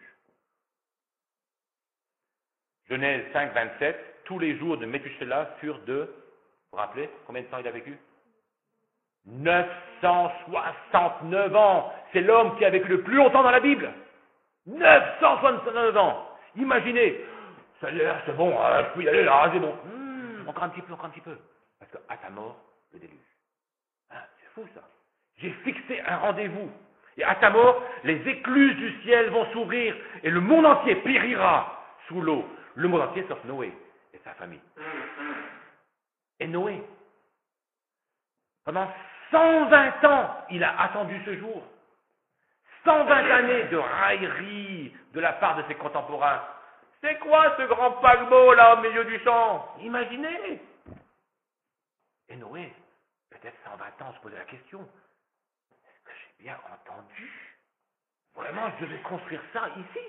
Genèse cinq, vingt-sept, tous les jours de Méthuselah furent de, vous vous rappelez, combien de temps il a vécu? neuf cent soixante-neuf ans. C'est l'homme qui a vécu le plus longtemps dans la Bible. neuf cent soixante-neuf ans. Imaginez, ça a l'air, c'est bon, euh, je peux y aller là, c'est bon. Hum, encore un petit peu, encore un petit peu. Parce qu'à ta mort, le déluge. Hein, c'est fou ça. J'ai fixé un rendez-vous. Et à ta mort, les écluses du ciel vont s'ouvrir et le monde entier périra sous l'eau. Le monde entier sauf Noé et sa famille. Et Noé, pendant cent vingt ans, il a attendu ce jour. cent vingt années de raillerie de la part de ses contemporains. C'est quoi ce grand paquebot là au milieu du champ? Imaginez. Et Noé, peut-être cent vingt ans, se posait la question. Est-ce que j'ai bien entendu? Vraiment, je devais construire ça ici?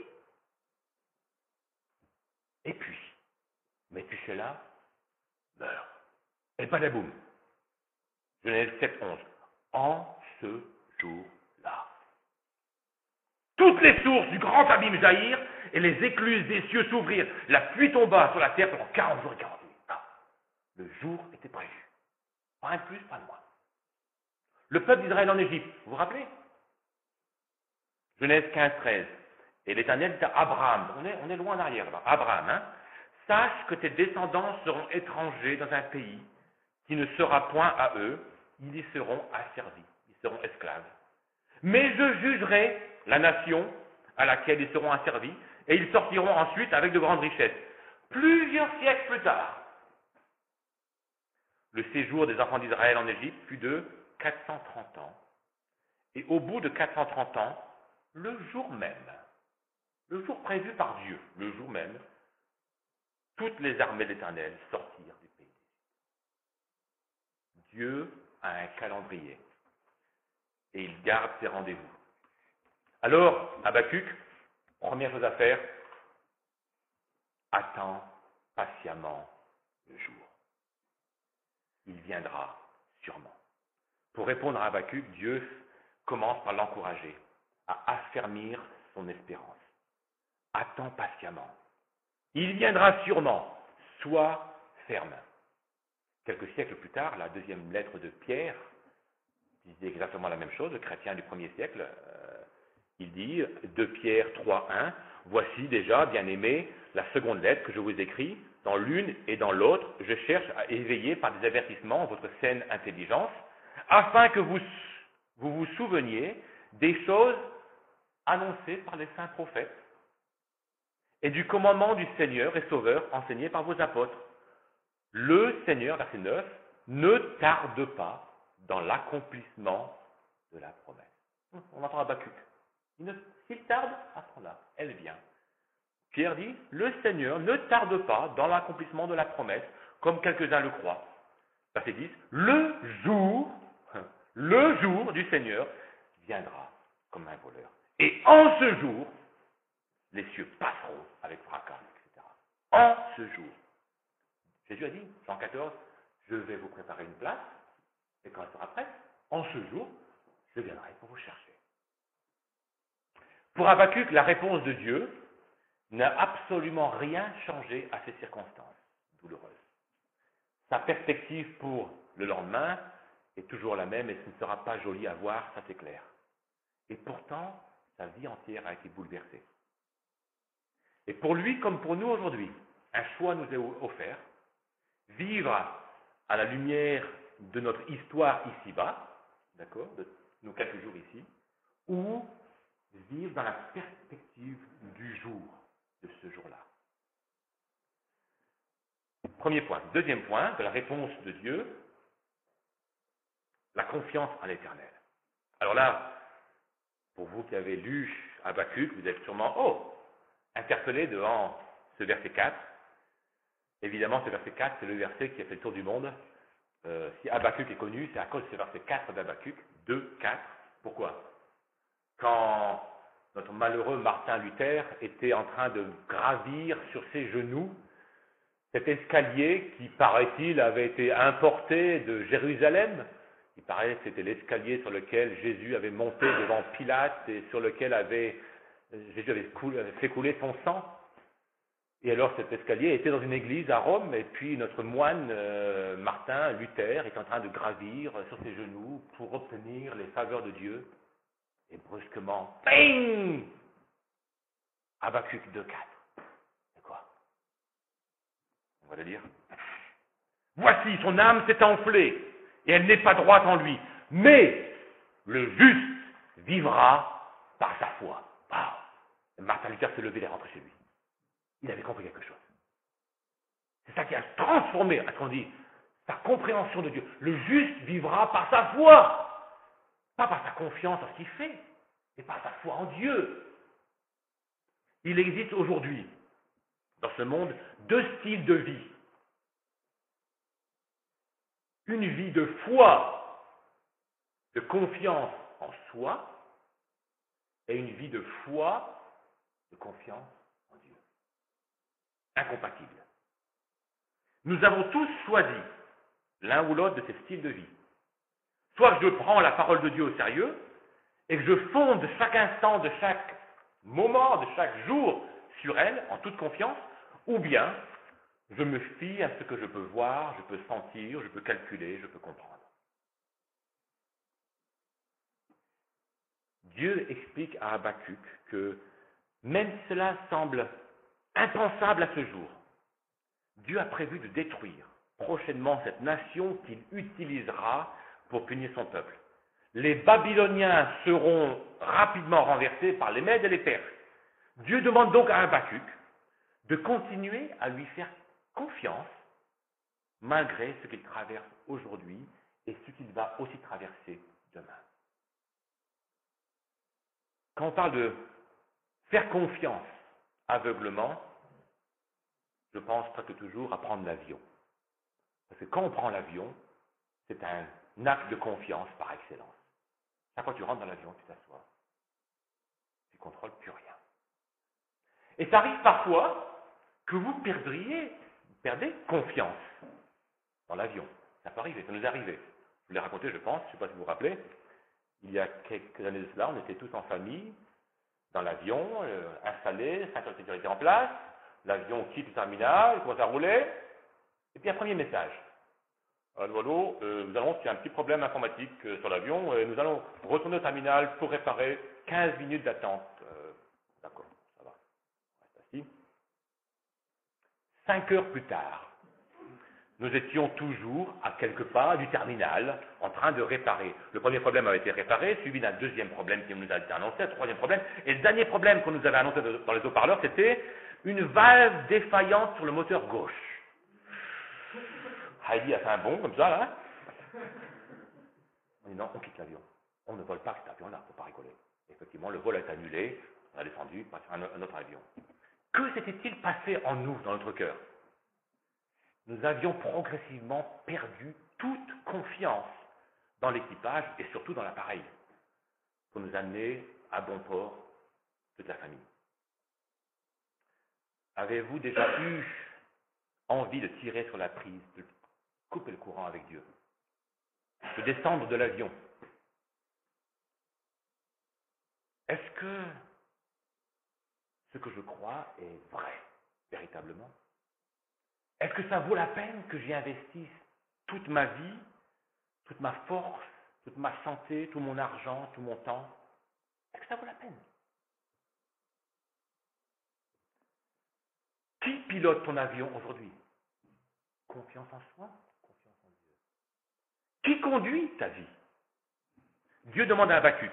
Et puis, Méthuselah meurt. Et badaboum. Genèse sept, onze. En ce jour-là, toutes les sources du grand abîme jaillirent et les écluses des cieux s'ouvrirent. La pluie tomba sur la terre pendant quarante jours et quarante nuits. Ah, le jour était prévu. Pas un de plus, pas de moins. Le peuple d'Israël en Égypte, vous vous rappelez? Genèse quinze, treize. Et l'Éternel dit à Abraham, on est, on est loin en arrière là, Abraham, hein, sache que tes descendants seront étrangers dans un pays qui ne sera point à eux, ils y seront asservis, ils seront esclaves. Mais je jugerai la nation à laquelle ils seront asservis, et ils sortiront ensuite avec de grandes richesses. Plusieurs siècles plus tard, le séjour des enfants d'Israël en Égypte fut de quatre cent trente ans. Et au bout de quatre cent trente ans, le jour même, le jour prévu par Dieu, le jour même, toutes les armées de l'Éternel sortirent du pays. Dieu a un calendrier et il garde ses rendez-vous. Alors, Habakkuk, première chose à faire, attends patiemment le jour. Il viendra sûrement. Pour répondre à Habakkuk, Dieu commence par l'encourager à affermir son espérance. Attends patiemment. Il viendra sûrement. Sois ferme. Quelques siècles plus tard, la deuxième lettre de Pierre disait exactement la même chose, le chrétien du premier siècle. Euh, il dit, deux Pierre trois, un, voici déjà, bien-aimés, la seconde lettre que je vous écris. Dans l'une et dans l'autre, je cherche à éveiller par des avertissements votre saine intelligence, afin que vous vous, vous souveniez des choses annoncées par les saints prophètes et du commandement du Seigneur et Sauveur enseigné par vos apôtres. Le Seigneur, verset neuf, ne tarde pas dans l'accomplissement de la promesse. On entend Habakkuk. S'il tarde, attends-la, elle vient. Pierre dit, le Seigneur ne tarde pas dans l'accomplissement de la promesse, comme quelques-uns le croient. Verset dix, le jour, le jour du Seigneur viendra comme un voleur. Et en ce jour, les cieux passeront avec fracas, et cetera. En ce jour. Jésus a dit, Jean quatorze, je vais vous préparer une place, et quand elle sera prête, en ce jour, je viendrai pour vous chercher. Pour Habakkuk, la réponse de Dieu n'a absolument rien changé à ces circonstances douloureuses. Sa perspective pour le lendemain est toujours la même et ce ne sera pas joli à voir, ça c'est clair. Et pourtant, sa vie entière a été bouleversée. Et pour lui, comme pour nous aujourd'hui, un choix nous est offert, vivre à la lumière de notre histoire ici-bas, d'accord, de nos quelques jours ici, ou vivre dans la perspective du jour, de ce jour-là. Premier point. Deuxième point, de la réponse de Dieu, la confiance en l'Éternel. Alors là, pour vous qui avez lu Habakkuk, vous êtes sûrement, oh, interpellé devant ce verset quatre. Évidemment, ce verset quatre, c'est le verset qui a fait le tour du monde. Euh, si Habakkuk est connu, c'est à cause de ce verset quatre d'Habakkuk, deux, quatre. Pourquoi? Quand notre malheureux Martin Luther était en train de gravir sur ses genoux cet escalier qui, paraît-il, avait été importé de Jérusalem. Il paraît que c'était l'escalier sur lequel Jésus avait monté devant Pilate et sur lequel avait, Jésus avait, coulé, avait fait couler son sang. Et alors cet escalier était dans une église à Rome, et puis notre moine euh, Martin Luther est en train de gravir sur ses genoux pour obtenir les faveurs de Dieu. Et brusquement, bing! Habakkuk deux, quatre. C'est quoi? On va le lire. Voici, son âme s'est enflée, et elle n'est pas droite en lui. Mais le juste vivra par sa foi. Wow. Martin Luther s'est levé et est rentré chez lui. Il avait compris quelque chose. C'est ça qui a transformé, à ce qu'on dit, sa compréhension de Dieu. Le juste vivra par sa foi. Pas par sa confiance en ce qu'il fait, mais par sa foi en Dieu. Il existe aujourd'hui, dans ce monde, deux styles de vie. Une vie de foi, de confiance en soi, et une vie de foi, de confiance en Dieu. Incompatibles. Nous avons tous choisi l'un ou l'autre de ces styles de vie. Soit je prends la parole de Dieu au sérieux et que je fonde chaque instant de chaque moment, de chaque jour sur elle en toute confiance, ou bien je me fie à ce que je peux voir, je peux sentir, je peux calculer, je peux comprendre. Dieu explique à Habakkuk que même si cela semble impensable à ce jour, Dieu a prévu de détruire prochainement cette nation qu'il utilisera pour punir son peuple. Les Babyloniens seront rapidement renversés par les Mèdes et les Perses. Dieu demande donc à Habakkuk de continuer à lui faire confiance malgré ce qu'il traverse aujourd'hui et ce qu'il va aussi traverser demain. Quand on parle de faire confiance aveuglement, je pense presque toujours à prendre l'avion. Parce que quand on prend l'avion, c'est un acte de confiance par excellence. Chaque fois que tu rentres dans l'avion, tu t'assois. Tu ne contrôles plus rien. Et ça arrive parfois que vous perdriez, perdez confiance dans l'avion. Ça peut arriver, ça nous est arrivé. Je vous l'ai raconté, je pense, je ne sais pas si vous vous rappelez. Il y a quelques années de cela, on était tous en famille, dans l'avion, euh, installés, ceinture de sécurité en place. L'avion quitte le terminal, il commence à rouler. Et puis un premier message. Allô, allô, euh, nous allons, il y a un petit problème informatique euh, sur l'avion, et nous allons retourner au terminal pour réparer quinze minutes d'attente. Euh, d'accord, ça va. Reste assis. Cinq heures plus tard, nous étions toujours à quelques pas du terminal, en train de réparer. Le premier problème avait été réparé, suivi d'un deuxième problème qui nous a été annoncé, un troisième problème, et le dernier problème qu'on nous avait annoncé dans les haut-parleurs, c'était une valve défaillante sur le moteur gauche. Heidi a fait un bond comme ça, là. On dit non, on quitte l'avion. On ne vole pas cet avion-là, il ne faut pas rigoler. Effectivement, le vol est annulé, on a descendu, on passe sur un, un autre avion. Que s'était-il passé en nous, dans notre cœur? Nous avions progressivement perdu toute confiance dans l'équipage et surtout dans l'appareil pour nous amener à bon port toute la famille. Avez-vous déjà eu envie de tirer sur la prise, de couper le courant avec Dieu, de descendre de l'avion? Est-ce que ce que je crois est vrai, véritablement? Est-ce que ça vaut la peine que j'y investisse toute ma vie, toute ma force, toute ma santé, tout mon argent, tout mon temps? Est-ce que ça vaut la peine? Qui pilote ton avion aujourd'hui? Confiance en soi, confiance en Dieu. Qui conduit ta vie? Dieu demande à Habakkuk,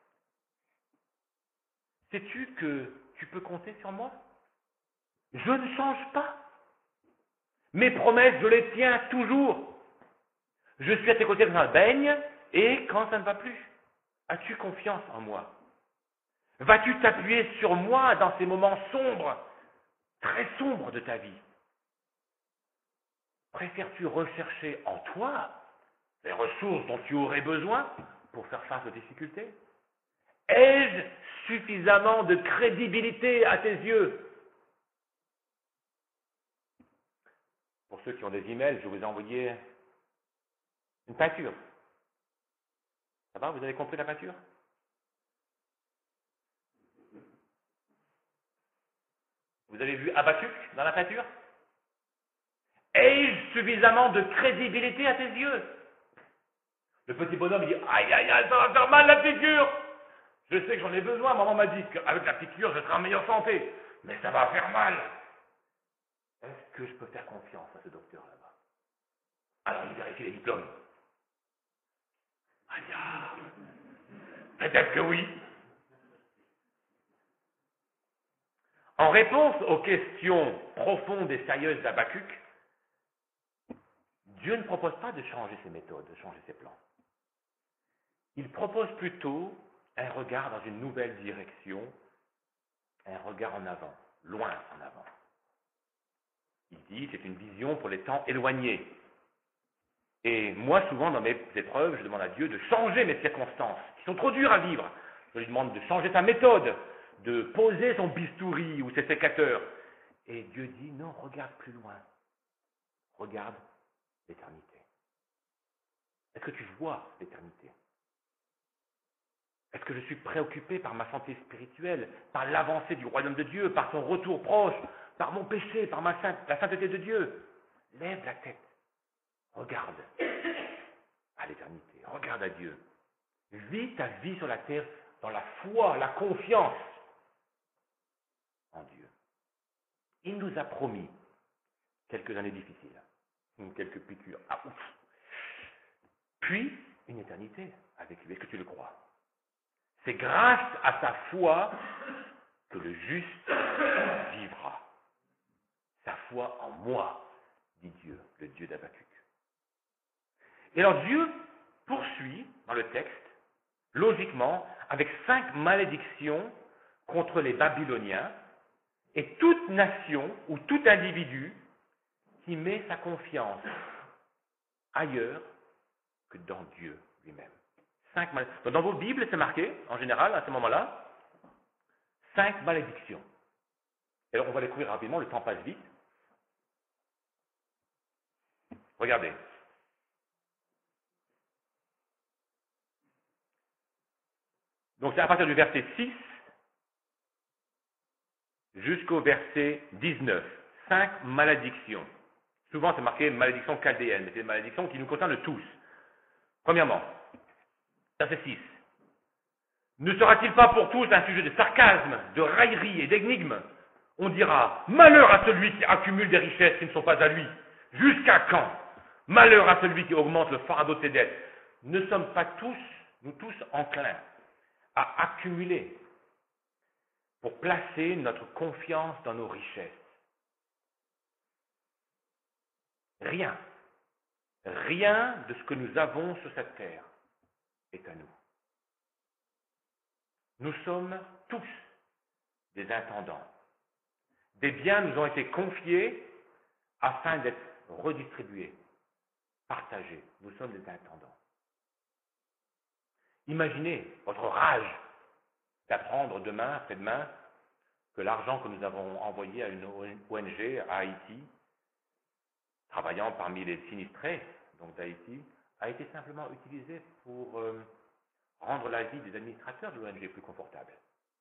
sais-tu que tu peux compter sur moi? Je ne change pas. Mes promesses, je les tiens toujours. Je suis à tes côtés quand ça baigne et quand ça ne va plus. As-tu confiance en moi? Vas-tu t'appuyer sur moi dans ces moments sombres, très sombres de ta vie? Préfères-tu rechercher en toi les ressources dont tu aurais besoin pour faire face aux difficultés? Ai-je suffisamment de crédibilité à tes yeux? Pour ceux qui ont des emails, je vous ai envoyé une peinture. Ça va? Vous avez compris la peinture? Vous avez vu Habakkuk dans la peinture? Ai-je suffisamment de crédibilité à tes yeux? Le petit bonhomme dit, aïe aïe aïe, ça va faire mal la piqûre. Je sais que j'en ai besoin, maman m'a dit qu'avec la piqûre, je serai en meilleure santé. Mais ça va faire mal. Est-ce que je peux faire confiance à ce docteur là-bas? Alors il vérifie les diplômes. Aïe aïe, peut-être que oui. En réponse aux questions profondes et sérieuses d'Habakkuk, Dieu ne propose pas de changer ses méthodes, de changer ses plans. Il propose plutôt un regard dans une nouvelle direction, un regard en avant, loin en avant. Il dit, c'est une vision pour les temps éloignés. Et moi, souvent, dans mes épreuves, je demande à Dieu de changer mes circonstances, qui sont trop dures à vivre. Je lui demande de changer sa méthode, de poser son bistouri ou ses sécateurs. Et Dieu dit, non, regarde plus loin. Regarde l'éternité. Est-ce que tu vois l'éternité? Est-ce que je suis préoccupé par ma santé spirituelle, par l'avancée du royaume de Dieu, par son retour proche, par mon péché, par ma sainte, la sainteté de Dieu? Lève la tête. Regarde à l'éternité. Regarde à Dieu. Vis ta vie sur la terre dans la foi, la confiance en Dieu. Il nous a promis quelques années difficiles, quelques piqûres. Ah ouf. Puis une éternité avec lui. Est-ce que tu le crois? C'est grâce à sa foi que le juste vivra. Sa foi en moi, dit Dieu, le Dieu d'Habakkuk. Et alors Dieu poursuit dans le texte, logiquement, avec cinq malédictions contre les Babyloniens et toute nation ou tout individu qui met sa confiance ailleurs que dans Dieu lui-même. Cinq malédictions. Dans vos Bibles, c'est marqué, en général, à ce moment-là, cinq malédictions. Et alors, on va les courir rapidement, le temps passe vite. Regardez. Donc, c'est à partir du verset six jusqu'au verset dix-neuf. Cinq malédictions. Souvent, c'est marqué malédiction chaldéenne, mais c'est des malédictions qui nous concernent tous. Premièrement, verset six. Ne sera-t-il pas pour tous un sujet de sarcasme, de raillerie et d'énigme? On dira, malheur à celui qui accumule des richesses qui ne sont pas à lui. Jusqu'à quand? Malheur à celui qui augmente le fardeau de ses dettes. Ne sommes pas tous, nous tous, enclins à accumuler pour placer notre confiance dans nos richesses. Rien, rien de ce que nous avons sur cette terre est à nous. Nous sommes tous des intendants. Des biens nous ont été confiés afin d'être redistribués, partagés. Nous sommes des intendants. Imaginez votre rage d'apprendre demain, après-demain, que l'argent que nous avons envoyé à une O N G à Haïti, travaillant parmi les sinistrés donc d'Haïti, a été simplement utilisé pour euh, rendre la vie des administrateurs de l'O N G plus confortable.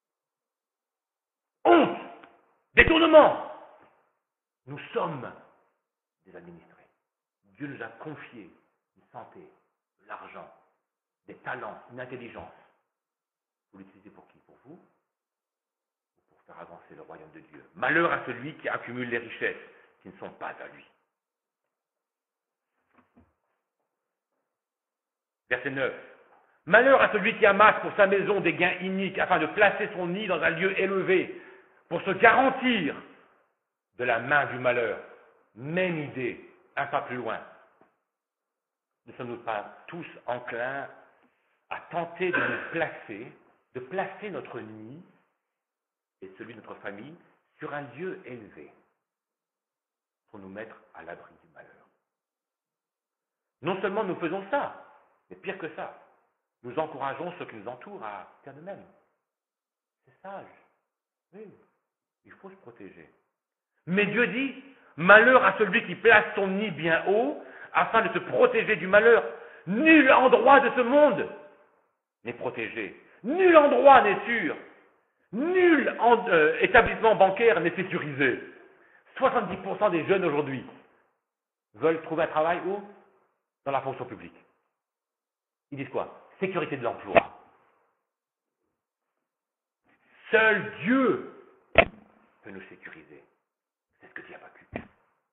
Honte! Détournement! Nous sommes des administrés. Dieu nous a confié une santé, de l'argent, des talents, une intelligence. Vous l'utilisez pour qui? Pour vous? Ou pour faire avancer le royaume de Dieu? Malheur à celui qui accumule les richesses qui ne sont pas à lui. Verset neuf. Malheur à celui qui amasse pour sa maison des gains iniques afin de placer son nid dans un lieu élevé pour se garantir de la main du malheur. Même idée, un pas plus loin. Ne sommes-nous pas tous enclins à tenter de nous placer, de placer notre nid et celui de notre famille sur un lieu élevé pour nous mettre à l'abri du malheur. Non seulement nous faisons ça, mais pire que ça, nous encourageons ceux qui nous entourent à faire de même. C'est sage. Oui, il faut se protéger. Mais Dieu dit, malheur à celui qui place son nid bien haut, afin de se protéger du malheur. Nul endroit de ce monde n'est protégé. Nul endroit n'est sûr. Nul en, euh, établissement bancaire n'est sécurisé. soixante-dix pour cent des jeunes aujourd'hui veulent trouver un travail où? Dans la fonction publique. Ils disent quoi? Sécurité de l'emploi. Seul Dieu peut nous sécuriser. C'est ce que dit Habakkuk.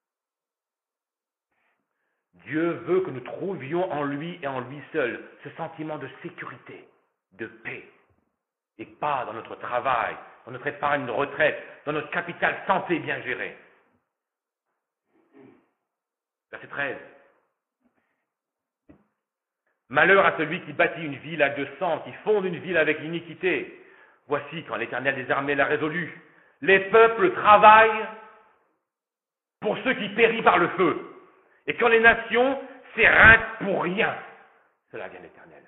Dieu veut que nous trouvions en lui et en lui seul ce sentiment de sécurité, de paix, et pas dans notre travail, dans notre épargne de retraite, dans notre capital santé bien géré. Verset treize. Malheur à celui qui bâtit une ville avec de sang, qui fonde une ville avec l'iniquité. Voici quand l'Éternel des armées l'a résolu. Les peuples travaillent pour ceux qui périssent par le feu. Et quand les nations s'éreintent pour rien, cela vient de l'Éternel.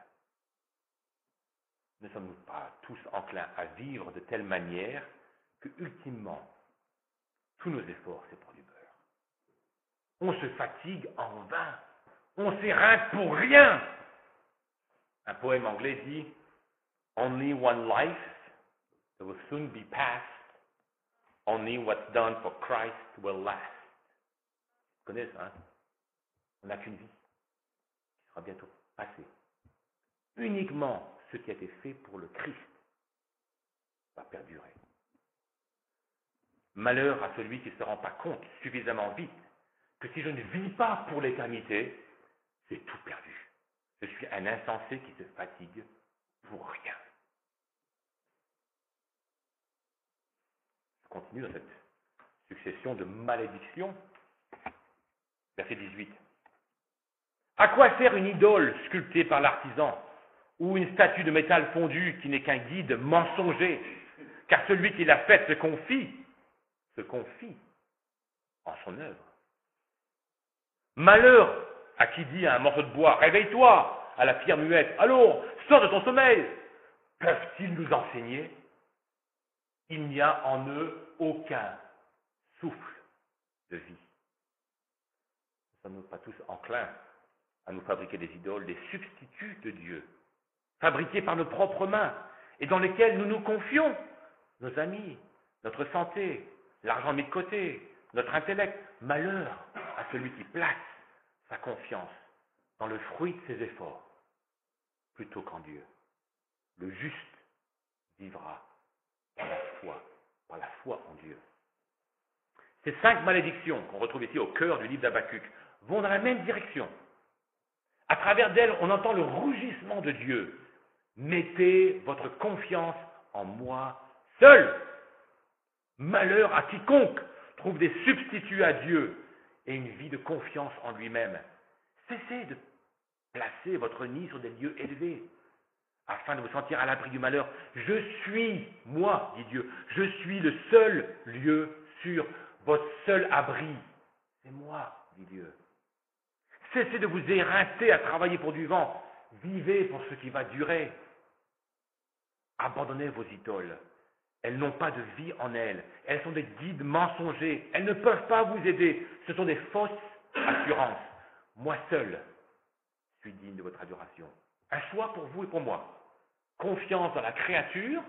Ne sommes-nous pas tous enclins à vivre de telle manière que, ultimement, tous nos efforts, c'est pour du beurre. On se fatigue en vain. On s'éreinte pour rien. Un poème anglais dit « Only one life that will soon be past. Only what's done for Christ will last. » Vous connaissez ça, hein? On n'a qu'une vie qui sera bientôt passée. Uniquement ce qui a été fait pour le Christ va perdurer. Malheur à celui qui ne se rend pas compte suffisamment vite que si je ne vis pas pour l'éternité, c'est tout perdu. Je suis un insensé qui se fatigue pour rien. Je continue dans cette succession de malédictions. Verset dix-huit. À quoi sert une idole sculptée par l'artisan ou une statue de métal fondu qui n'est qu'un guide mensonger? Car celui qui l'a faite se confie, se confie en son œuvre. Malheur à qui dit à un morceau de bois, réveille-toi, à la pierre muette, allons, sors de ton sommeil. Peuvent-ils nous enseigner? Il n'y a en eux aucun souffle de vie. Ne sommes-nous pas tous enclins à nous fabriquer des idoles, des substituts de Dieu, fabriqués par nos propres mains, et dans lesquels nous nous confions, nos amis, notre santé, l'argent mis de côté, notre intellect? Malheur à celui qui place sa confiance dans le fruit de ses efforts, plutôt qu'en Dieu. Le juste vivra par la foi, par la foi en Dieu. Ces cinq malédictions qu'on retrouve ici au cœur du livre d'Habakkuk vont dans la même direction. À travers d'elles, on entend le rougissement de Dieu. Mettez votre confiance en moi seul. Malheur à quiconque trouve des substituts à Dieu et une vie de confiance en lui-même. Cessez de placer votre nid sur des lieux élevés afin de vous sentir à l'abri du malheur. Je suis, moi, dit Dieu, je suis le seul lieu sûr, votre seul abri. C'est moi, dit Dieu. Cessez de vous éreinter à travailler pour du vent. Vivez pour ce qui va durer. Abandonnez vos idoles. Elles n'ont pas de vie en elles. Elles sont des guides mensongers. Elles ne peuvent pas vous aider. Ce sont des fausses assurances. Moi seul suis digne de votre adoration. Un choix pour vous et pour moi. Confiance dans la créature,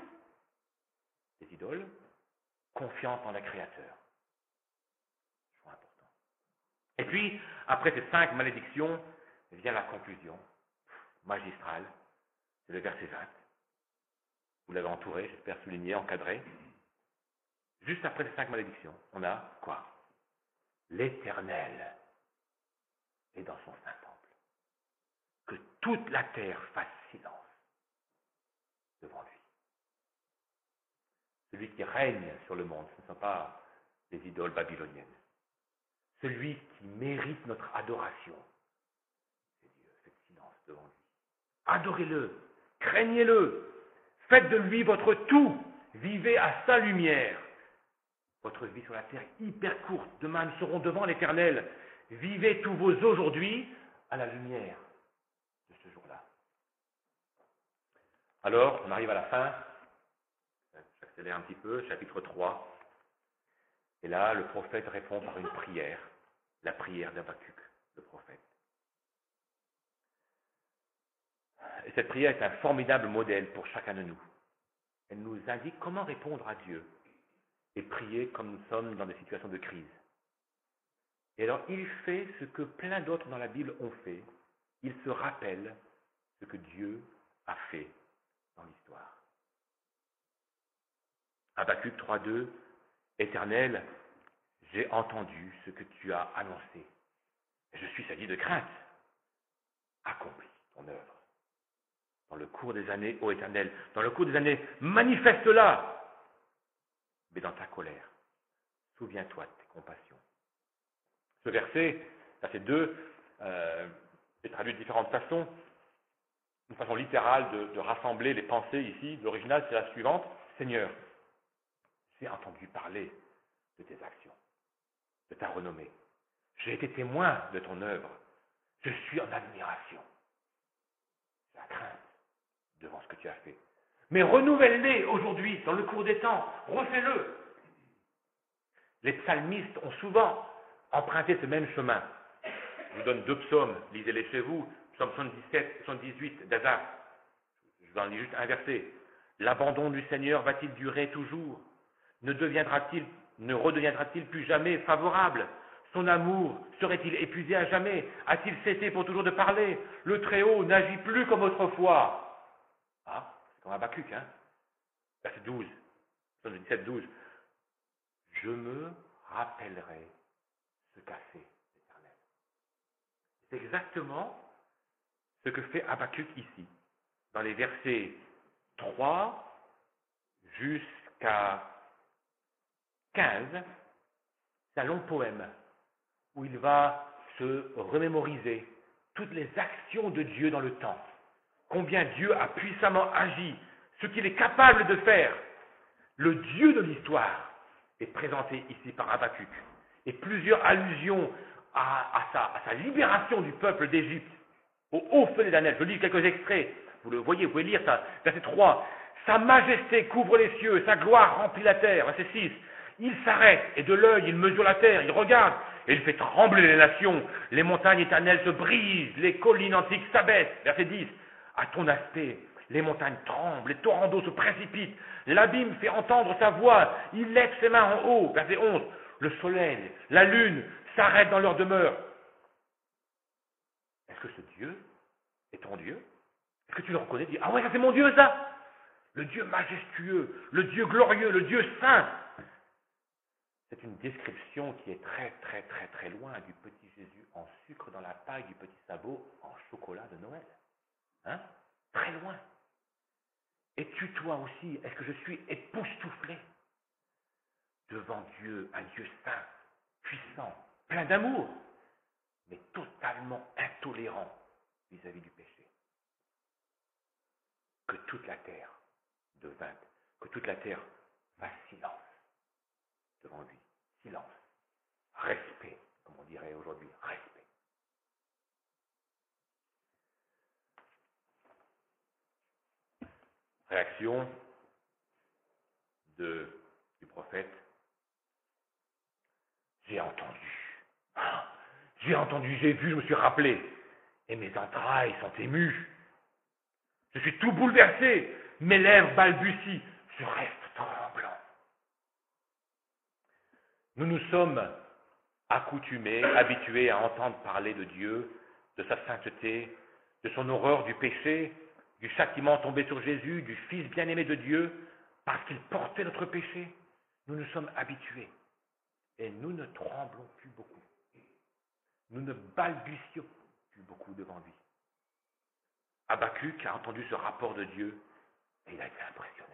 les idoles. Confiance dans le Créateur. Choix important. Et puis, après ces cinq malédictions, vient la conclusion magistrale. C'est le verset vingt. Vous l'avez entouré, j'espère souligné, encadré. Juste après ces cinq malédictions, on a quoi? L'Éternel est dans son saint temple. Que toute la terre fasse silence devant lui. Celui qui règne sur le monde, ce ne sont pas les idoles babyloniennes. Celui qui mérite notre adoration, c'est Dieu. Faites silence devant lui. Adorez-le. craignez-le, faites de lui votre tout, vivez à sa lumière. Votre vie sur la terre est hyper courte, demain nous serons devant l'Éternel. Vivez tous vos aujourd'hui à la lumière de ce jour-là. Alors, on arrive à la fin, j'accélère un petit peu, chapitre trois. Et là, le prophète répond par une prière, la prière d'Habacuc, le prophète. Et cette prière est un formidable modèle pour chacun de nous. Elle nous indique comment répondre à Dieu et prier comme nous sommes dans des situations de crise. Et alors, il fait ce que plein d'autres dans la Bible ont fait. Il se rappelle ce que Dieu a fait dans l'histoire. Habacuc trois deux, Éternel, j'ai entendu ce que tu as annoncé. Je suis saisi de crainte. Accomplis ton œuvre. Dans le cours des années, ô Éternel, dans le cours des années, manifeste-la. Mais dans ta colère, souviens-toi de tes compassions. Ce verset, verset deux, euh, est traduit de différentes façons. Une façon littérale de, de rassembler les pensées ici. L'original, c'est la suivante. Seigneur, j'ai entendu parler de tes actions, de ta renommée. J'ai été témoin de ton œuvre. Je suis en admiration. J'ai la crainte devant ce que tu as fait. Mais renouvelle-les aujourd'hui, dans le cours des temps. Refais-le. Les psalmistes ont souvent emprunté ce même chemin. Je vous donne deux psaumes, lisez-les chez vous. Psaume soixante-dix-sept, soixante-dix-huit d'Asaph. Je vous en lis juste un verset. L'abandon du Seigneur va-t-il durer toujours? Ne deviendra-t-il, ne redeviendra-t-il plus jamais favorable? Son amour serait-il épuisé à jamais? A-t-il cessé pour toujours de parler? Le Très-Haut n'agit plus comme autrefois. Ah, c'est comme Habacuc, hein? Verset douze, Psaume dix-sept, douze. Je me rappellerai ce qu'a fait l'Éternel. C'est exactement ce que fait Habacuc ici, dans les versets trois jusqu'à quinze. C'est un long poème où il va se remémoriser toutes les actions de Dieu dans le temps. Combien Dieu a puissamment agi, ce qu'il est capable de faire. Le Dieu de l'histoire est présenté ici par Habacuc. Et plusieurs allusions à, à, sa, à sa libération du peuple d'Égypte, au haut feu des Danelles. Je lis quelques extraits, vous le voyez, vous pouvez lire ça. Verset trois. Sa majesté couvre les cieux, sa gloire remplit la terre. Verset six. Il s'arrête et de l'œil il mesure la terre, il regarde et il fait trembler les nations. Les montagnes éternelles se brisent, les collines antiques s'abaissent. Verset dix. À ton aspect, les montagnes tremblent, les torrents d'eau se précipitent, l'abîme fait entendre sa voix, il lève ses mains en haut. Verset onze. Le soleil, la lune s'arrêtent dans leur demeure. Est-ce que ce Dieu est ton Dieu? Est-ce que tu le reconnais? Tu dis, ah ouais, ça c'est mon Dieu ça! Le Dieu majestueux, le Dieu glorieux, le Dieu saint. C'est une description qui est très très très très loin du petit Jésus en sucre dans la paille, du petit sabot en chocolat de Noël. Hein? Très loin. Es-tu toi aussi, est-ce que je suis époustouflé devant Dieu, un Dieu saint, puissant, plein d'amour, mais totalement intolérant vis-à-vis du péché? Que toute la terre devint, que toute la terre fasse silence devant lui. Silence. Respect, comme on dirait aujourd'hui, respect. Réaction de, du prophète. J'ai entendu. Ah, j'ai entendu, j'ai vu, je me suis rappelé. Et mes entrailles sont émues. Je suis tout bouleversé. Mes lèvres balbutient. Je reste tremblant. Nous nous sommes accoutumés, habitués à entendre parler de Dieu, de sa sainteté, de son horreur du péché, du châtiment tombé sur Jésus, du Fils bien-aimé de Dieu, parce qu'il portait notre péché. Nous nous sommes habitués. Et nous ne tremblons plus beaucoup. Nous ne balbutions plus beaucoup devant lui. Habacuc a entendu ce rapport de Dieu et il a été impressionné.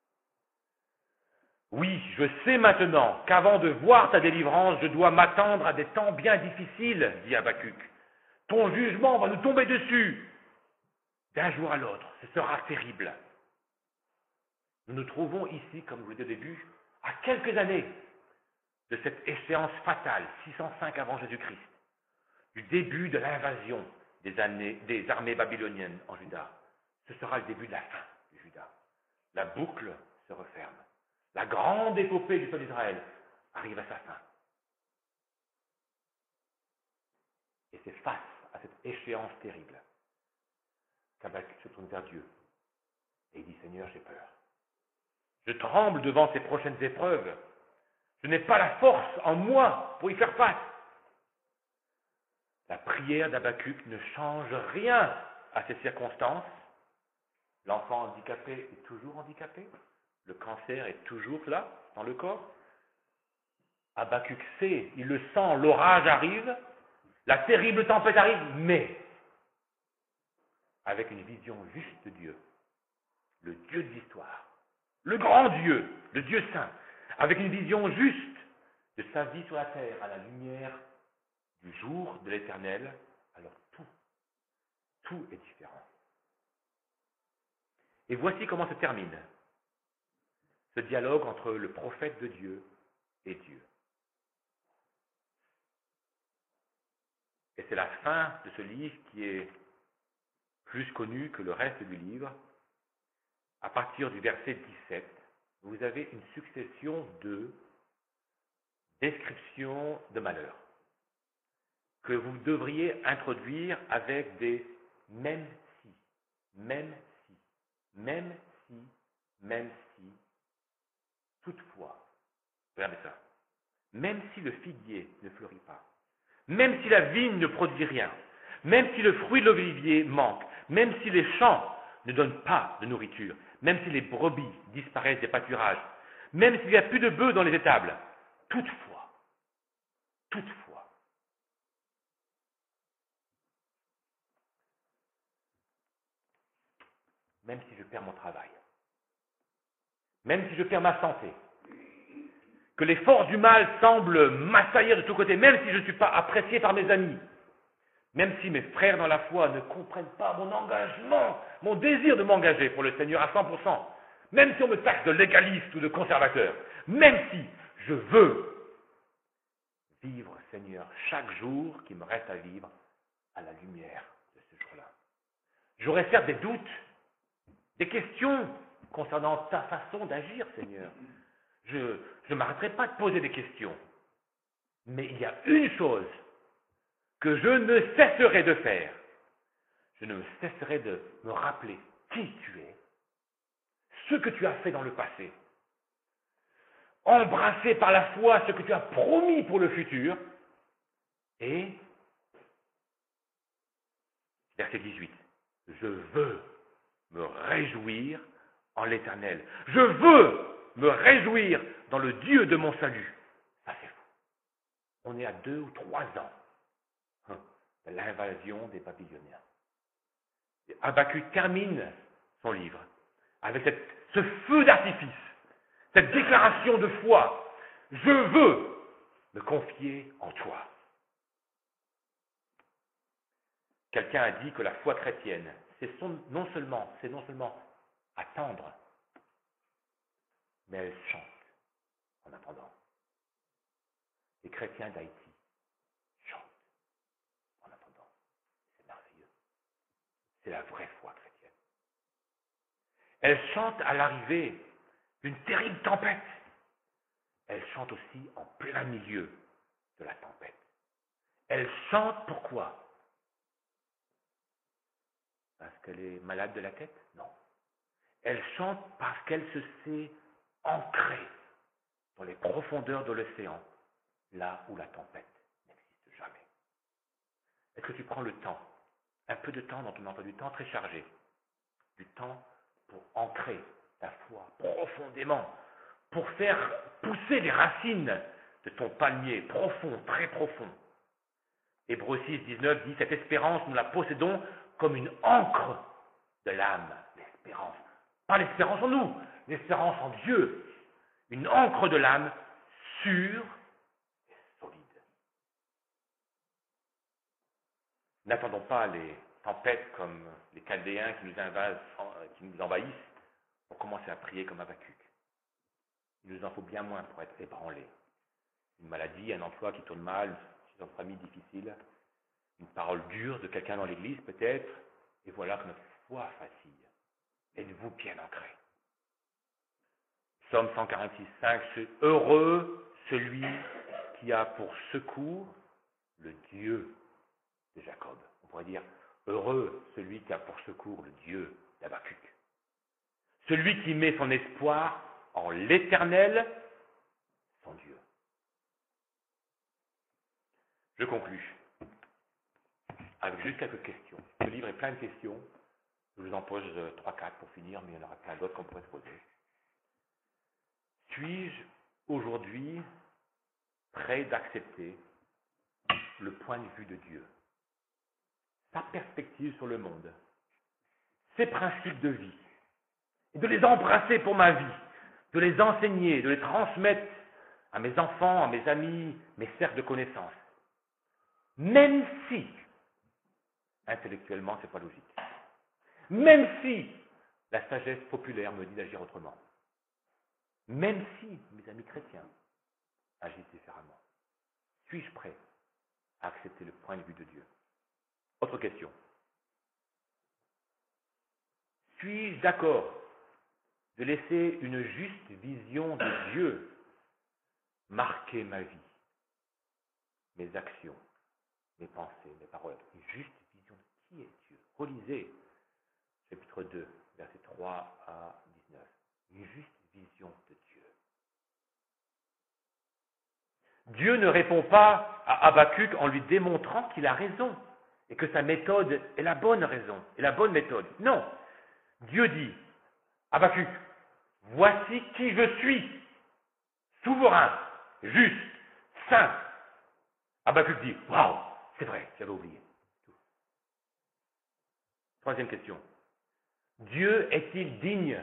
Oui, je sais maintenant qu'avant de voir ta délivrance, je dois m'attendre à des temps bien difficiles, dit Habacuc. Ton jugement va nous tomber dessus. d'un jour à l'autre. Ce sera terrible. Nous nous trouvons ici, comme je vous l'ai dit au début, à quelques années de cette échéance fatale, six cent cinq avant Jésus-Christ, du début de l'invasion des, années, des armées babyloniennes en Juda. Ce sera le début de la fin du Juda. La boucle se referme. La grande épopée du peuple d'Israël arrive à sa fin. Et c'est face à cette échéance terrible qu'Habakkuk se tourne vers Dieu et il dit « Seigneur, j'ai peur. Je tremble devant ces prochaines épreuves. Je n'ai pas la force en moi pour y faire face. » La prière d'Habakkuk ne change rien à ces circonstances. L'enfant handicapé est toujours handicapé. Le cancer est toujours là, dans le corps. Habakkuk sait, il le sent, l'orage arrive, la terrible tempête arrive, mais avec une vision juste de Dieu, le Dieu de l'histoire, le grand Dieu, le Dieu saint, avec une vision juste de sa vie sur la terre à la lumière du jour de l'Éternel, alors tout, tout est différent. Et voici comment se termine ce dialogue entre le prophète de Dieu et Dieu. Et c'est la fin de ce livre qui est plus connu que le reste du livre. À partir du verset dix-sept, vous avez une succession de descriptions de malheur que vous devriez introduire avec des « même si »,« même si »,« même si »,« même si », toutefois. Regardez ça. Même si le figuier ne fleurit pas, même si la vigne ne produit rien, même si le fruit de l'olivier manque, même si les champs ne donnent pas de nourriture, même si les brebis disparaissent des pâturages, même s'il n'y a plus de bœufs dans les étables, toutefois, toutefois, même si je perds mon travail, même si je perds ma santé, que les forces du mal semblent m'assaillir de tous côtés, même si je ne suis pas apprécié par mes amis, même si mes frères dans la foi ne comprennent pas mon engagement, mon désir de m'engager pour le Seigneur à cent pour cent, même si on me taxe de légaliste ou de conservateur, même si je veux vivre, Seigneur, chaque jour qui me reste à vivre à la lumière de ce jour-là. J'aurai certes des doutes, des questions concernant ta façon d'agir, Seigneur. Je ne m'arrêterai pas de poser des questions. Mais il y a une chose que je ne cesserai de faire. Je ne cesserai de me rappeler qui tu es, ce que tu as fait dans le passé, embrasser par la foi ce que tu as promis pour le futur, et, verset dix-huit, je veux me réjouir en l'Éternel. Je veux me réjouir dans le Dieu de mon salut. Ça c'est fou. On est à deux ou trois ans hein, de l'invasion des Babyloniens. Et Habakkuk termine son livre avec cette, ce feu d'artifice, cette déclaration de foi. Je veux me confier en toi. Quelqu'un a dit que la foi chrétienne, c'est son, non seulement, c'est non seulement attendre, mais elle chante en attendant. Les chrétiens d'Haïti chantent en attendant. C'est merveilleux. C'est la vraie foi chrétienne. Elle chante à l'arrivée d'une terrible tempête. Elle chante aussi en plein milieu de la tempête. Elle chante pourquoi ? Parce qu'elle est malade de la tête ? Non. Elle chante parce qu'elle se sait ancrée dans les profondeurs de l'océan, là où la tempête n'existe jamais. Est-ce que tu prends le temps, un peu de temps dans ton emploi du temps très chargé, du temps pour ancrer ta foi profondément, pour faire pousser les racines de ton palmier profond, très profond. Hébreux six, dix-neuf dit, cette espérance, nous la possédons comme une ancre de l'âme, l'espérance. Pas l'espérance en nous, l'espérance en Dieu. Une ancre de l'âme sûre et solide. N'attendons pas les tempête comme les Chaldéens qui nous invasent, qui nous envahissent, pour commencer à prier comme Habakkuk. Il nous en faut bien moins pour être ébranlés. Une maladie, un emploi qui tourne mal, une famille difficile, une parole dure de quelqu'un dans l'église peut-être, et voilà que notre foi vacille. Êtes-vous bien ancré? Psaume cent quarante-six, cinq, c'est heureux celui qui a pour secours le Dieu de Jacob. On pourrait dire heureux celui qui a pour secours le Dieu d'Habakkuk. Celui qui met son espoir en l'Éternel, son Dieu. Je conclus avec juste quelques questions. Ce livre est plein de questions. Je vous en pose trois quatre pour finir, mais il y en aura plein d'autres qu'on pourrait se poser. Suis-je aujourd'hui prêt d'accepter le point de vue de Dieu, sa perspective sur le monde, ses principes de vie, et de les embrasser pour ma vie, de les enseigner, de les transmettre à mes enfants, à mes amis, mes cercles de connaissances, même si, intellectuellement, ce n'est pas logique, même si la sagesse populaire me dit d'agir autrement, même si mes amis chrétiens agissent différemment. Suis-je prêt à accepter le point de vue de Dieu? Autre question. Suis-je d'accord de laisser une juste vision de Dieu marquer ma vie, mes actions, mes pensées, mes paroles? Une juste vision de qui est Dieu. Relisez chapitre deux, versets trois à dix-neuf. Une juste vision de Dieu. Dieu ne répond pas à Habakkuk en lui démontrant qu'il a raison et que sa méthode est la bonne raison, est la bonne méthode. Non. Dieu dit, Habakkuk, voici qui je suis, souverain, juste, saint. Habakkuk dit, waouh, c'est vrai, j'avais oublié. Troisième question. Dieu est-il digne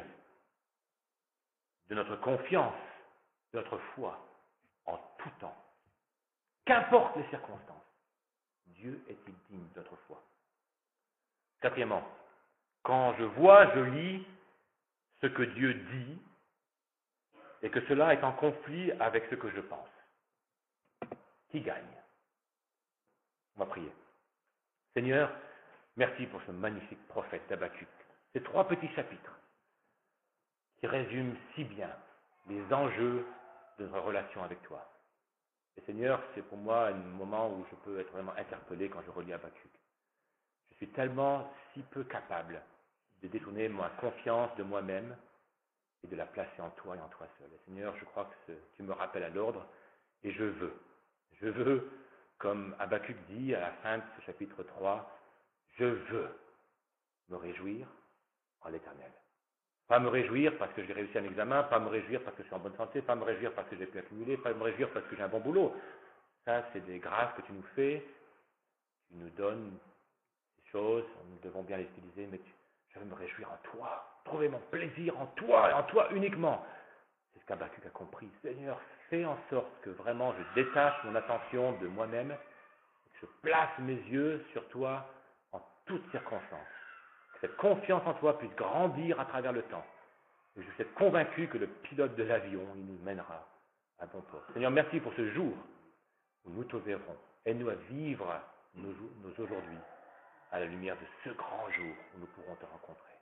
de notre confiance, de notre foi, en tout temps? Qu'importe les circonstances, Dieu est-il digne de notre foi? Quatrièmement, quand je vois, je lis ce que Dieu dit et que cela est en conflit avec ce que je pense, qui gagne? On va prier. Seigneur, merci pour ce magnifique prophète d'Habakkuk. Ces trois petits chapitres qui résument si bien les enjeux de notre relation avec toi. Et Seigneur, c'est pour moi un moment où je peux être vraiment interpellé quand je relis Habakkuk. Je suis tellement si peu capable de détourner ma confiance de moi-même et de la placer en toi et en toi seul. Et Seigneur, je crois que tu me rappelles à l'ordre et je veux. Je veux, comme Habakkuk dit à la fin de ce chapitre trois, je veux me réjouir en l'Éternel. Pas me réjouir parce que j'ai réussi un examen, pas me réjouir parce que je suis en bonne santé, pas me réjouir parce que j'ai pu accumuler, pas me réjouir parce que j'ai un bon boulot. Ça, c'est des grâces que tu nous fais, tu nous donnes des choses, nous devons bien les utiliser, mais tu, je veux me réjouir en toi, trouver mon plaisir en toi et en toi uniquement. C'est ce qu'Habakkuk a compris. Seigneur, fais en sorte que vraiment je détache mon attention de moi-même, que je place mes yeux sur toi en toutes circonstances. Que cette confiance en toi puisse grandir à travers le temps. Et je suis convaincu que le pilote de l'avion, il nous mènera à bon port. Seigneur, merci pour ce jour où nous te verrons. Aide-nous à vivre nos, nos aujourd'hui à la lumière de ce grand jour où nous pourrons te rencontrer.